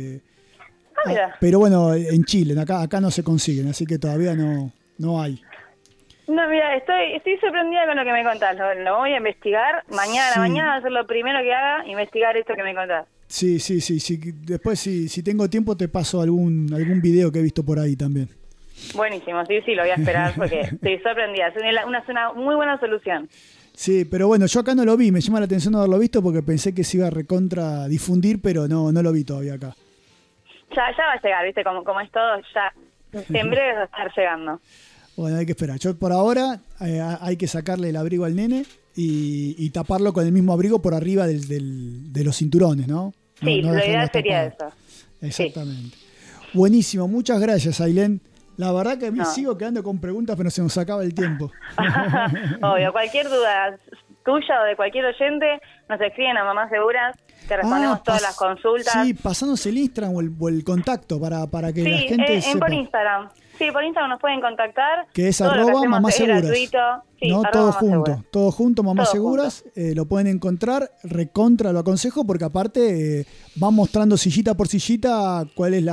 Pero bueno, en Chile, acá no se consiguen, así que todavía no hay. No, mira, estoy sorprendida con lo que me contás. Lo voy a investigar. Mañana va a ser lo primero que haga, investigar esto que me contás. Sí. Después, si tengo tiempo, te paso algún video que he visto por ahí también. Buenísimo, sí, lo voy a esperar porque estoy sorprendida. Es una muy buena solución. Sí, pero bueno, yo acá no lo vi. Me llama la atención no haberlo visto porque pensé que se iba a recontra difundir, pero no lo vi todavía acá. Ya va a llegar, ¿viste? Como es todo, ya en breve va a estar llegando. Bueno, hay que esperar. Yo por ahora hay que sacarle el abrigo al nene y taparlo con el mismo abrigo por arriba de los cinturones, ¿no? Sí, la idea sería eso. Exactamente. Sí. Buenísimo, muchas gracias, Ailén. La verdad que a mí sigo quedando con preguntas, pero se nos acaba el tiempo. Obvio, cualquier duda tuya o de cualquier oyente, nos escriben a Mamás Seguras, que respondemos todas las consultas. Sí, pasanos el Instagram o el contacto para que la gente sepa. Por Instagram. Sí, por Instagram nos pueden contactar. Que es @Mamás Seguras. Sí, no, todo junto, Mamás Seguras. Lo pueden encontrar, recontra lo aconsejo, porque aparte van mostrando sillita por sillita cuál es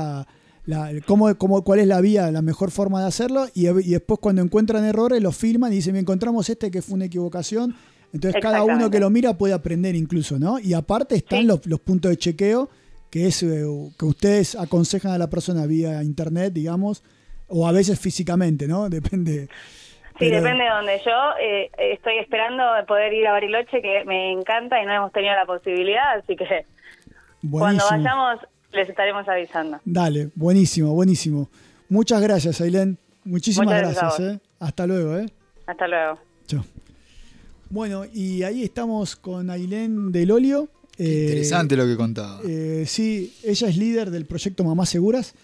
cuál es la vía, la mejor forma de hacerlo, y después cuando encuentran errores los filman y dicen, encontramos que fue una equivocación. Entonces cada uno que lo mira puede aprender incluso, ¿no? Y aparte están los puntos de chequeo, que es que ustedes aconsejan a la persona vía internet, digamos, o a veces físicamente, ¿no? Depende. Sí, depende de donde yo estoy esperando poder ir a Bariloche, que me encanta y no hemos tenido la posibilidad, así que cuando vayamos les estaremos avisando. Dale, buenísimo. Muchas gracias, Ailén. Muchísimas gracias. Hasta luego. Hasta luego. Chao. Bueno, y ahí estamos con Ailén Del Olio. Interesante lo que contaba. Sí, ella es líder del proyecto Mamás Seguras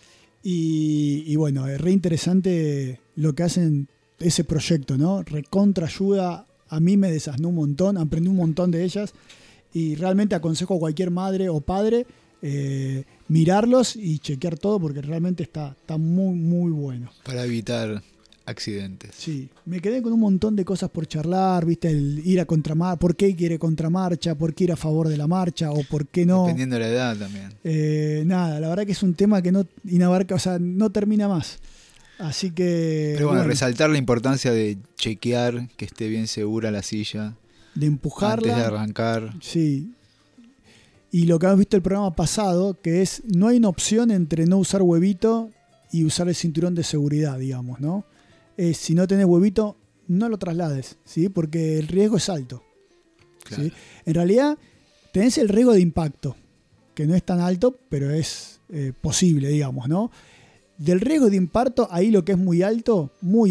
y bueno, es re interesante lo que hacen ese proyecto, ¿no? Recontra ayuda, a mí me desasnó un montón, aprendí un montón de ellas y realmente aconsejo a cualquier madre o padre mirarlos y chequear todo porque realmente está muy, muy bueno. Para evitar accidentes. Sí, me quedé con un montón de cosas por charlar, ¿viste? El ir a contramarcha, ¿por qué quiere contramarcha? ¿Por qué ir a favor de la marcha? ¿O por qué no? Dependiendo de la edad también. Nada, la verdad que es un tema que no inabarca, o sea, no termina más. Así que... Pero bueno, resaltar la importancia de chequear que esté bien segura la silla. De empujarla. Antes de arrancar. Sí. Y lo que hemos visto el programa pasado, que es, no hay una opción entre no usar huevito y usar el cinturón de seguridad, digamos, ¿no? Si no tenés huevito, no lo traslades, ¿sí? Porque el riesgo es alto. Claro. ¿Sí? En realidad, tenés el riesgo de impacto, que no es tan alto, pero es posible, digamos, ¿no? Del riesgo de impacto, ahí lo que es muy alto,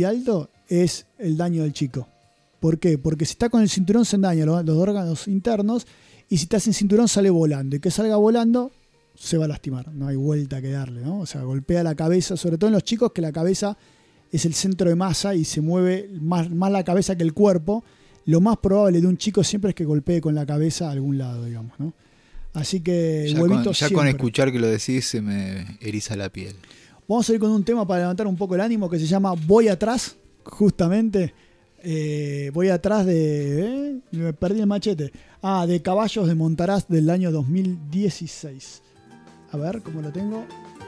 es el daño del chico. ¿Por qué? Porque si está con el cinturón se dañan los órganos internos y si está sin cinturón sale volando. Y que salga volando se va a lastimar, no hay vuelta que darle, ¿no? O sea, golpea la cabeza, sobre todo en los chicos que la cabeza es el centro de masa y se mueve más la cabeza que el cuerpo. Lo más probable de un chico siempre es que golpee con la cabeza a algún lado, digamos, ¿no? Así que ya con escuchar que lo decís se me eriza la piel. Vamos a ir con un tema para levantar un poco el ánimo que se llama Voy Atrás, justamente. Voy atrás de... me perdí el machete. De Caballos de Montaraz del año 2016. A ver, ¿cómo lo tengo?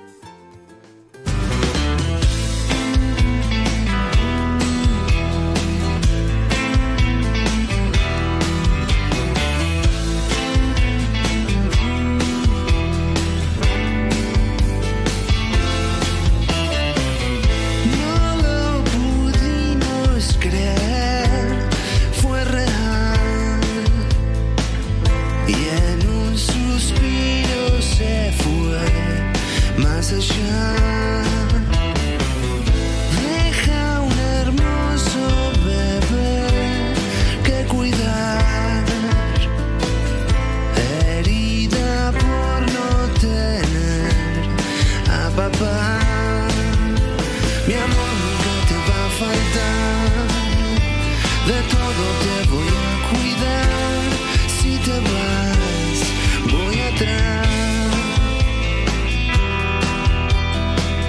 Deja un hermoso bebé que cuidar, herida por no tener a papá. Mi amor nunca te va a faltar, de todo te voy a cuidar. Si te vas, voy atrás.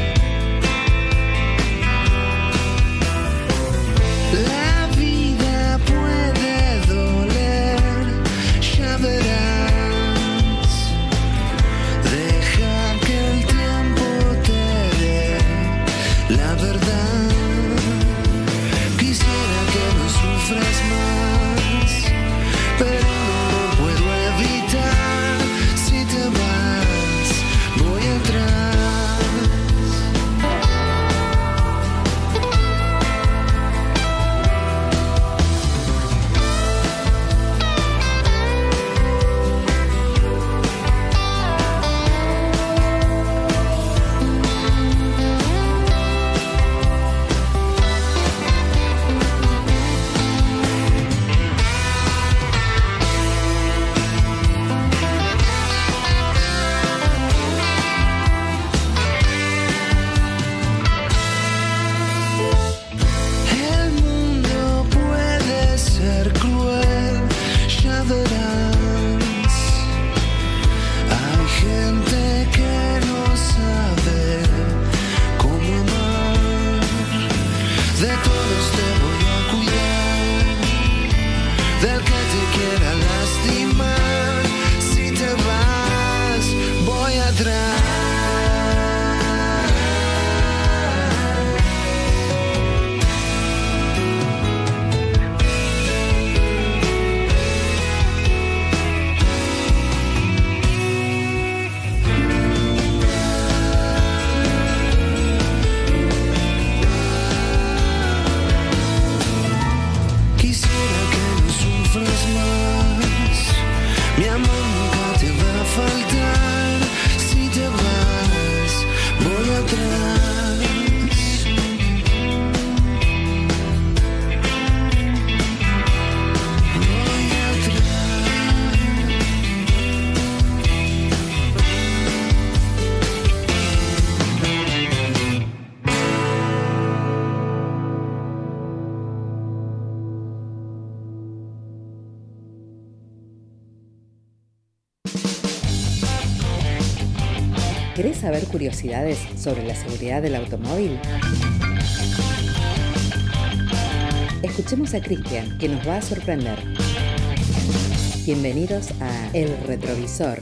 ¿Querés saber curiosidades sobre la seguridad del automóvil? Escuchemos a Cristian, que nos va a sorprender. Bienvenidos a El Retrovisor.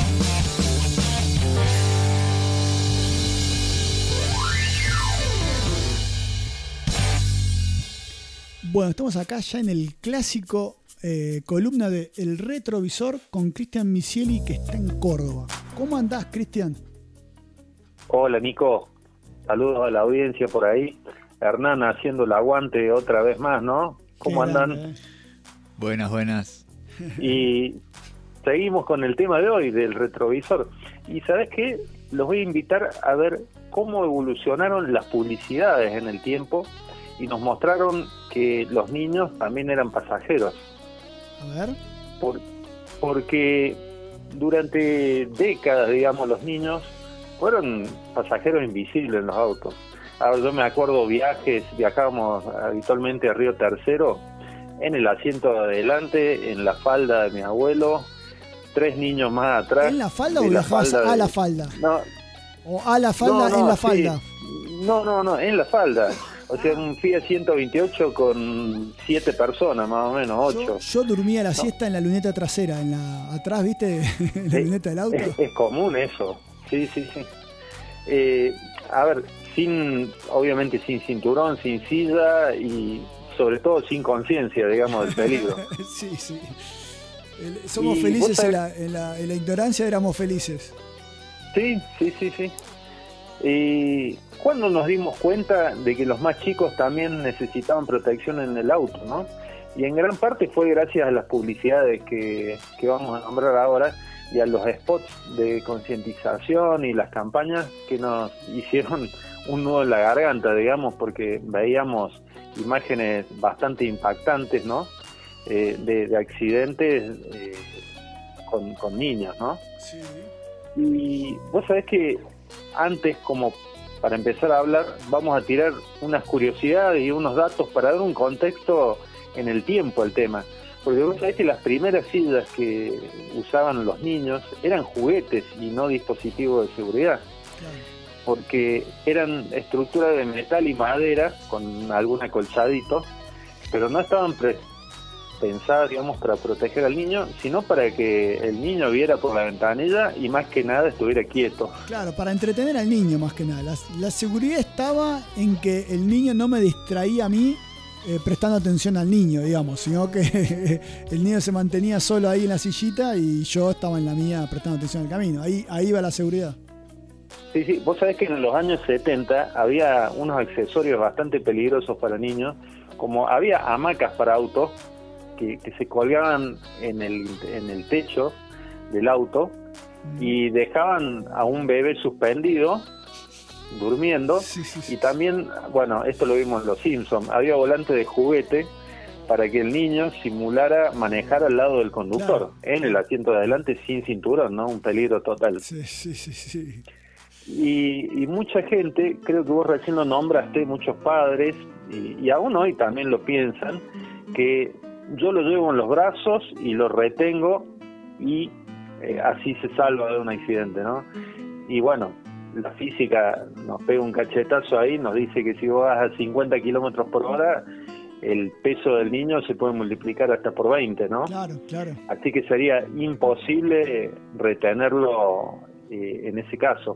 Bueno, estamos acá ya en el clásico columna de El Retrovisor con Cristian Misieli, que está en Córdoba. ¿Cómo andás, Cristian? Hola, Nico. Saludos a la audiencia por ahí. Hernán haciendo el aguante otra vez más, ¿no? ¿Cómo andan? Buenas. Y seguimos con el tema de hoy, del retrovisor. Y ¿sabes qué? Los voy a invitar a ver cómo evolucionaron las publicidades en el tiempo y nos mostraron que los niños también eran pasajeros. A ver. Porque durante décadas, digamos, los niños fueron pasajeros invisibles en los autos. Ahora yo me acuerdo viajábamos habitualmente a Río Tercero, en el asiento de adelante, en la falda de mi abuelo, 3 niños más atrás. ¿En la falda o viajabas a la falda? No. ¿O a la falda en la falda? Sí. No, en la falda. O sea, un Fiat 128 con 7 personas, más o menos, 8. Yo dormía la siesta en la luneta trasera, atrás, ¿viste? En la luneta del auto. Es común eso, sí. A ver, obviamente sin cinturón, sin silla y sobre todo sin conciencia, digamos, del peligro. Sí. Somos felices en la ignorancia, éramos felices. Sí. Y cuando nos dimos cuenta de que los más chicos también necesitaban protección en el auto, ¿no? Y en gran parte fue gracias a las publicidades que vamos a nombrar ahora y a los spots de concientización y las campañas que nos hicieron un nudo en la garganta, digamos, porque veíamos imágenes bastante impactantes, ¿no? De accidentes con niños, ¿no? Sí. Y vos sabés que antes, como para empezar a hablar, vamos a tirar unas curiosidades y unos datos para dar un contexto en el tiempo al tema. Porque vos sabés que las primeras sillas que usaban los niños eran juguetes y no dispositivos de seguridad. Claro. Porque eran estructuras de metal y madera con algún acolchadito, pero no estaban pensadas, digamos, para proteger al niño, sino para que el niño viera por la ventanilla y más que nada estuviera quieto. Claro, para entretener al niño más que nada. La seguridad estaba en que el niño no me distraía a mí prestando atención al niño, digamos, sino que el niño se mantenía solo ahí en la sillita y yo estaba en la mía prestando atención al camino. Ahí va la seguridad. Sí, vos sabés que en los años 70 había unos accesorios bastante peligrosos para niños, como había hamacas para autos que se colgaban en el techo del auto y dejaban a un bebé suspendido durmiendo. Sí. Y también, bueno, esto lo vimos en Los Simpsons, había volante de juguete para que el niño simulara manejar al lado del conductor, claro, en el asiento de adelante sin cinturón, ¿no? Un peligro total. Sí. Y mucha gente, creo que vos recién lo nombraste, muchos padres, y aún hoy también lo piensan, que yo lo llevo en los brazos y lo retengo y así se salva de un accidente, ¿no? Y bueno, la física nos pega un cachetazo ahí, nos dice que si vos vas a 50 kilómetros por hora, el peso del niño se puede multiplicar hasta por 20, ¿no? Claro. Así que sería imposible retenerlo en ese caso.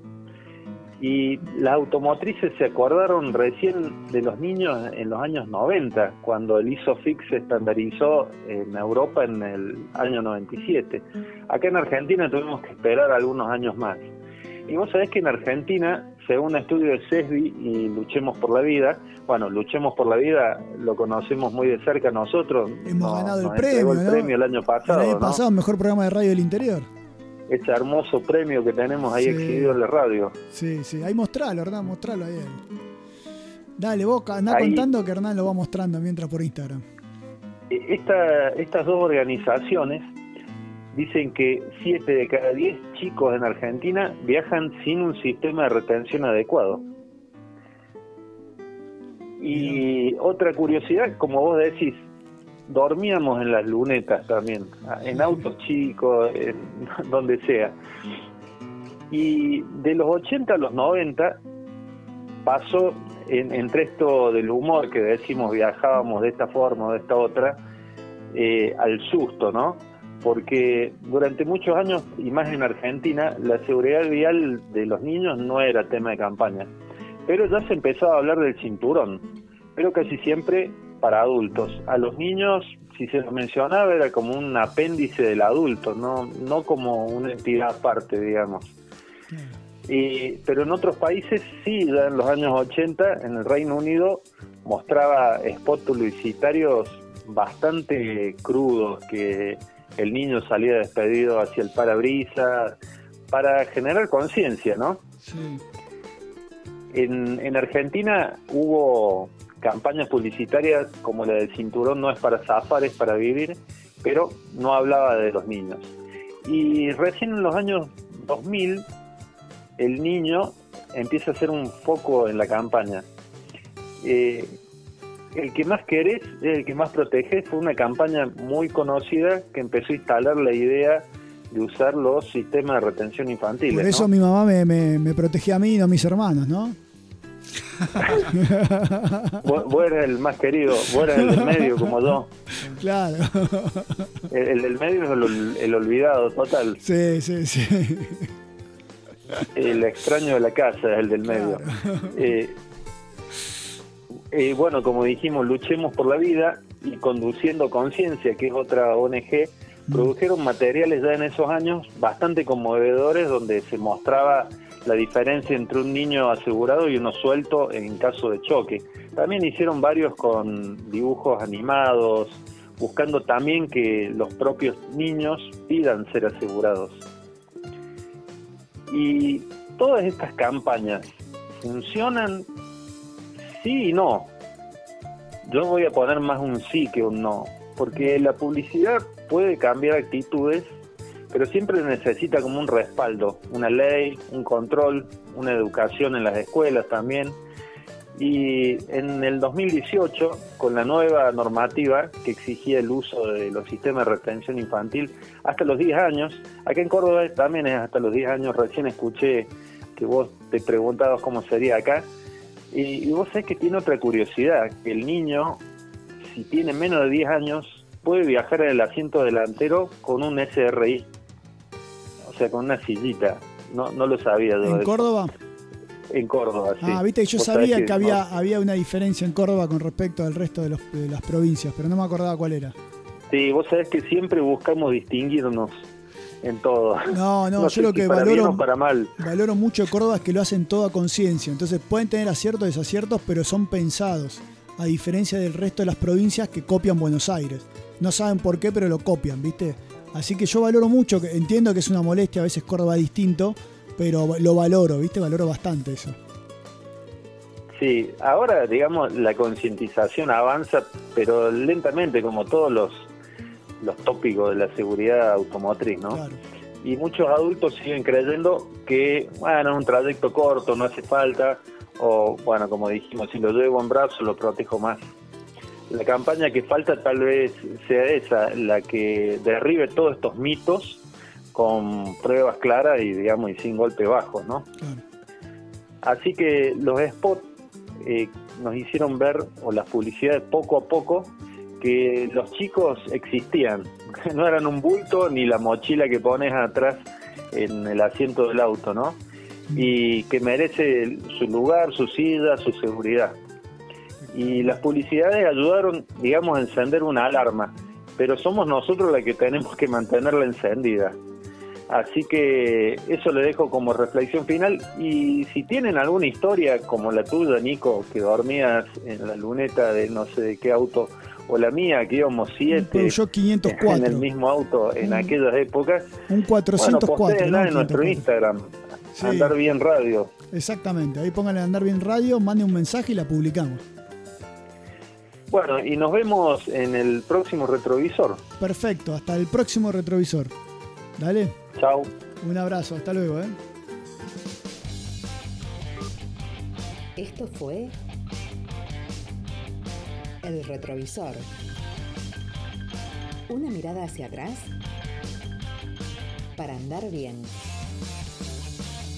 Y las automotrices se acordaron recién de los niños en los años 90, cuando el ISOFIX se estandarizó en Europa en el año 97. Acá en Argentina tuvimos que esperar algunos años más. Y vos sabés que en Argentina, según un estudio de CESBI y Luchemos por la Vida, bueno, Luchemos por la Vida lo conocemos muy de cerca nosotros. Hemos ganado el premio el año pasado. El año pasado, mejor programa de radio del interior. Ese hermoso premio que tenemos ahí exhibido en la radio. Sí, ahí mostralo, Hernán, mostralo ahí. Dale, vos andá contando que Hernán lo va mostrando mientras por Instagram. Estas dos organizaciones dicen que 7 de cada 10 chicos en Argentina viajan sin un sistema de retención adecuado. Y otra curiosidad, como vos decís, dormíamos en las lunetas también, en autos chicos, en donde sea. Y de los 80 a los 90 pasó entre esto del humor que decimos viajábamos de esta forma o de esta otra, al susto, ¿no? Porque durante muchos años, y más en Argentina, la seguridad vial de los niños no era tema de campaña. Pero ya se empezaba a hablar del cinturón, pero casi siempre para adultos. A los niños, si se los mencionaba, era como un apéndice del adulto, no como una entidad aparte, digamos. Pero en otros países sí, ya en los años 80, en el Reino Unido, mostraba spots publicitarios bastante crudos, que el niño salía despedido hacia el parabrisas, para generar conciencia, ¿no? Sí. En Argentina hubo campañas publicitarias como la del cinturón no es para zafar, es para vivir, pero no hablaba de los niños. Y recién en los años 2000, el niño empieza a ser un foco en la campaña. El que más querés, el que más proteges, fue una campaña muy conocida que empezó a instalar la idea de usar los sistemas de retención infantil. Por eso, ¿no? Mi mamá me protegía a mí y no a mis hermanos, ¿no? Vos eras el más querido, vos eras el del medio como yo. Claro. El del medio es el olvidado total. Sí. El extraño de la casa es el del medio. Claro. Bueno, como dijimos, Luchemos por la Vida y Conduciendo Conciencia, que es otra ONG, produjeron materiales ya en esos años bastante conmovedores, donde se mostraba la diferencia entre un niño asegurado y uno suelto en caso de choque. También hicieron varios con dibujos animados, buscando también que los propios niños pidan ser asegurados. Y todas estas campañas funcionan sí y no. Yo voy a poner más un sí que un no, porque la publicidad puede cambiar actitudes, pero siempre necesita como un respaldo, una ley, un control, una educación en las escuelas también. Y en el 2018, con la nueva normativa que exigía el uso de los sistemas de retención infantil hasta los 10 años, acá en Córdoba también es hasta los 10 años, recién escuché que vos te preguntabas cómo sería acá, y vos sabés que tiene otra curiosidad, que el niño, si tiene menos de 10 años, puede viajar en el asiento delantero con un SRI, o sea, con una sillita. No lo sabía yo. ¿En Córdoba? En Córdoba, sí. Viste, yo sabía que había una diferencia en Córdoba con respecto al resto de las provincias, pero no me acordaba cuál era. Sí, vos sabés que siempre buscamos distinguirnos en todo. No, yo lo que valoro mucho de Córdoba es que lo hacen todo a conciencia. Entonces pueden tener aciertos y desaciertos, pero son pensados, a diferencia del resto de las provincias que copian Buenos Aires. No saben por qué, pero lo copian, ¿viste? Así que yo valoro mucho, entiendo que es una molestia, a veces Córdoba es distinto, pero lo valoro, ¿viste? Valoro bastante eso. Sí, ahora, digamos, la concientización avanza, pero lentamente, como todos los tópicos de la seguridad automotriz, ¿no? Claro. Y muchos adultos siguen creyendo que, bueno, es un trayecto corto, no hace falta, o, bueno, como dijimos, si lo llevo en brazos lo protejo más. La campaña que falta tal vez sea esa, la que derribe todos estos mitos con pruebas claras y, digamos, y sin golpe bajo, ¿no? Claro. Así que los spots nos hicieron ver, o las publicidades poco a poco, que los chicos existían, no eran un bulto ni la mochila que pones atrás en el asiento del auto, ¿no? Y que merece su lugar, su silla, su seguridad. Y las publicidades ayudaron, digamos, a encender una alarma, pero somos nosotros los que tenemos que mantenerla encendida. Así que eso le dejo como reflexión final. Y si tienen alguna historia como la tuya, Nico, que dormías en la luneta de no sé de qué auto, o la mía, que íbamos 7 en el mismo auto en aquellas épocas, un 404, bueno, postéenla en nuestro Instagram, sí. Andar Bien Radio. Exactamente, ahí pónganle Andar Bien Radio, manden un mensaje y la publicamos. Bueno, y nos vemos en el próximo retrovisor. Perfecto, hasta el próximo retrovisor. Dale. Chao. Un abrazo, hasta luego. Esto fue El Retrovisor. Una mirada hacia atrás para andar bien.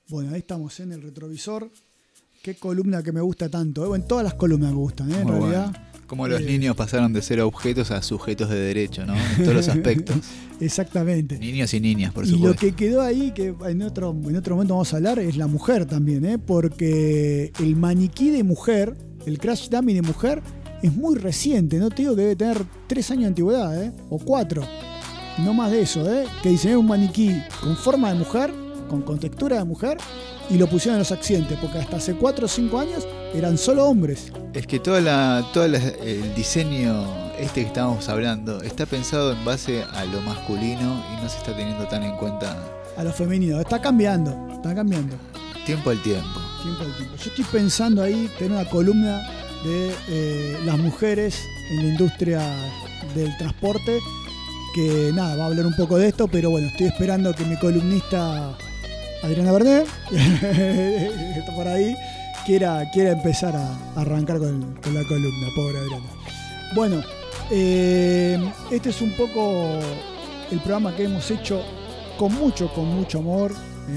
Bueno, ahí estamos en el retrovisor. Qué columna que me gusta tanto. Bueno, todas las columnas me gustan, en realidad. Bueno. Como los niños pasaron de ser objetos a sujetos de derecho, ¿no? En todos los aspectos. Exactamente. Niños y niñas, por y supuesto. Y lo que quedó ahí, que en otro momento vamos a hablar, es la mujer también, porque el maniquí de mujer, el crash dummy de mujer, es muy reciente. No te digo que debe tener 3 años de antigüedad, o 4. No más de eso, que diseñaron un maniquí con forma de mujer, con textura de mujer, y lo pusieron en los accidentes, porque hasta hace 4 o 5 años eran solo hombres. Es que todo el diseño que estamos hablando está pensado en base a lo masculino y no se está teniendo tan en cuenta a lo femenino. Está cambiando. Tiempo al tiempo. Yo estoy pensando ahí tener una columna de las mujeres en la industria del transporte, que nada, va a hablar un poco de esto, pero bueno, estoy esperando que mi columnista Adriana Bernet está por ahí, quiera empezar a arrancar con la columna, pobre Adriana. Bueno, este es un poco el programa que hemos hecho con mucho amor.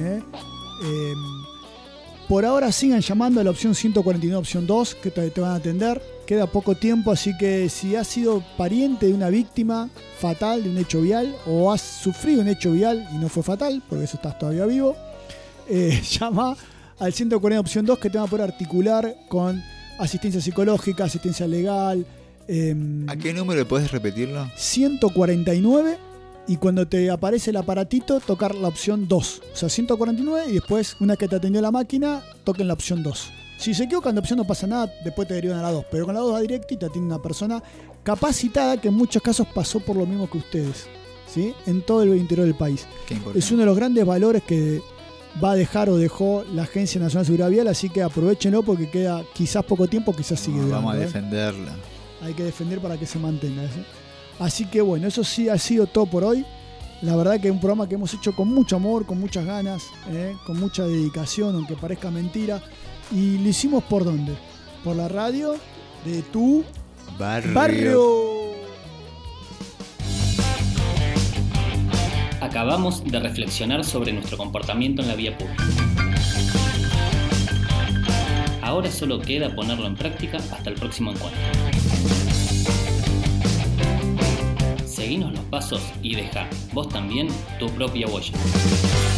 Por ahora sigan llamando a la opción 149, opción 2, que te van a atender. Queda poco tiempo, así que si has sido pariente de una víctima fatal de un hecho vial, o has sufrido un hecho vial y no fue fatal, porque eso estás todavía vivo, llama al 140 opción 2, que te va a poder articular con asistencia psicológica, asistencia legal. ¿A qué número puedes repetirlo? 149, y cuando te aparece el aparatito, tocar la opción 2. O sea, 149, y después, una que te atendió la máquina, toquen la opción 2. Si se equivocan de opción no pasa nada, después te derivan a la 2. Pero con la 2 va directo y te atiende una persona capacitada que en muchos casos pasó por lo mismo que ustedes, ¿sí? En todo el interior del país. Es uno de los grandes valores que va a dejar o dejó la Agencia Nacional de Seguridad Vial, así que aprovechenlo porque queda quizás poco tiempo, quizás sigue durando. Vamos a defenderla. Hay que defender para que se mantenga. Así que bueno, eso sí ha sido todo por hoy. La verdad que es un programa que hemos hecho con mucho amor, con muchas ganas, con mucha dedicación, aunque parezca mentira. Y lo hicimos ¿por dónde? Por la radio de tu barrio. Acabamos de reflexionar sobre nuestro comportamiento en la vía pública. Ahora solo queda ponerlo en práctica hasta el próximo encuentro. Seguinos los pasos y deja, vos también, tu propia huella.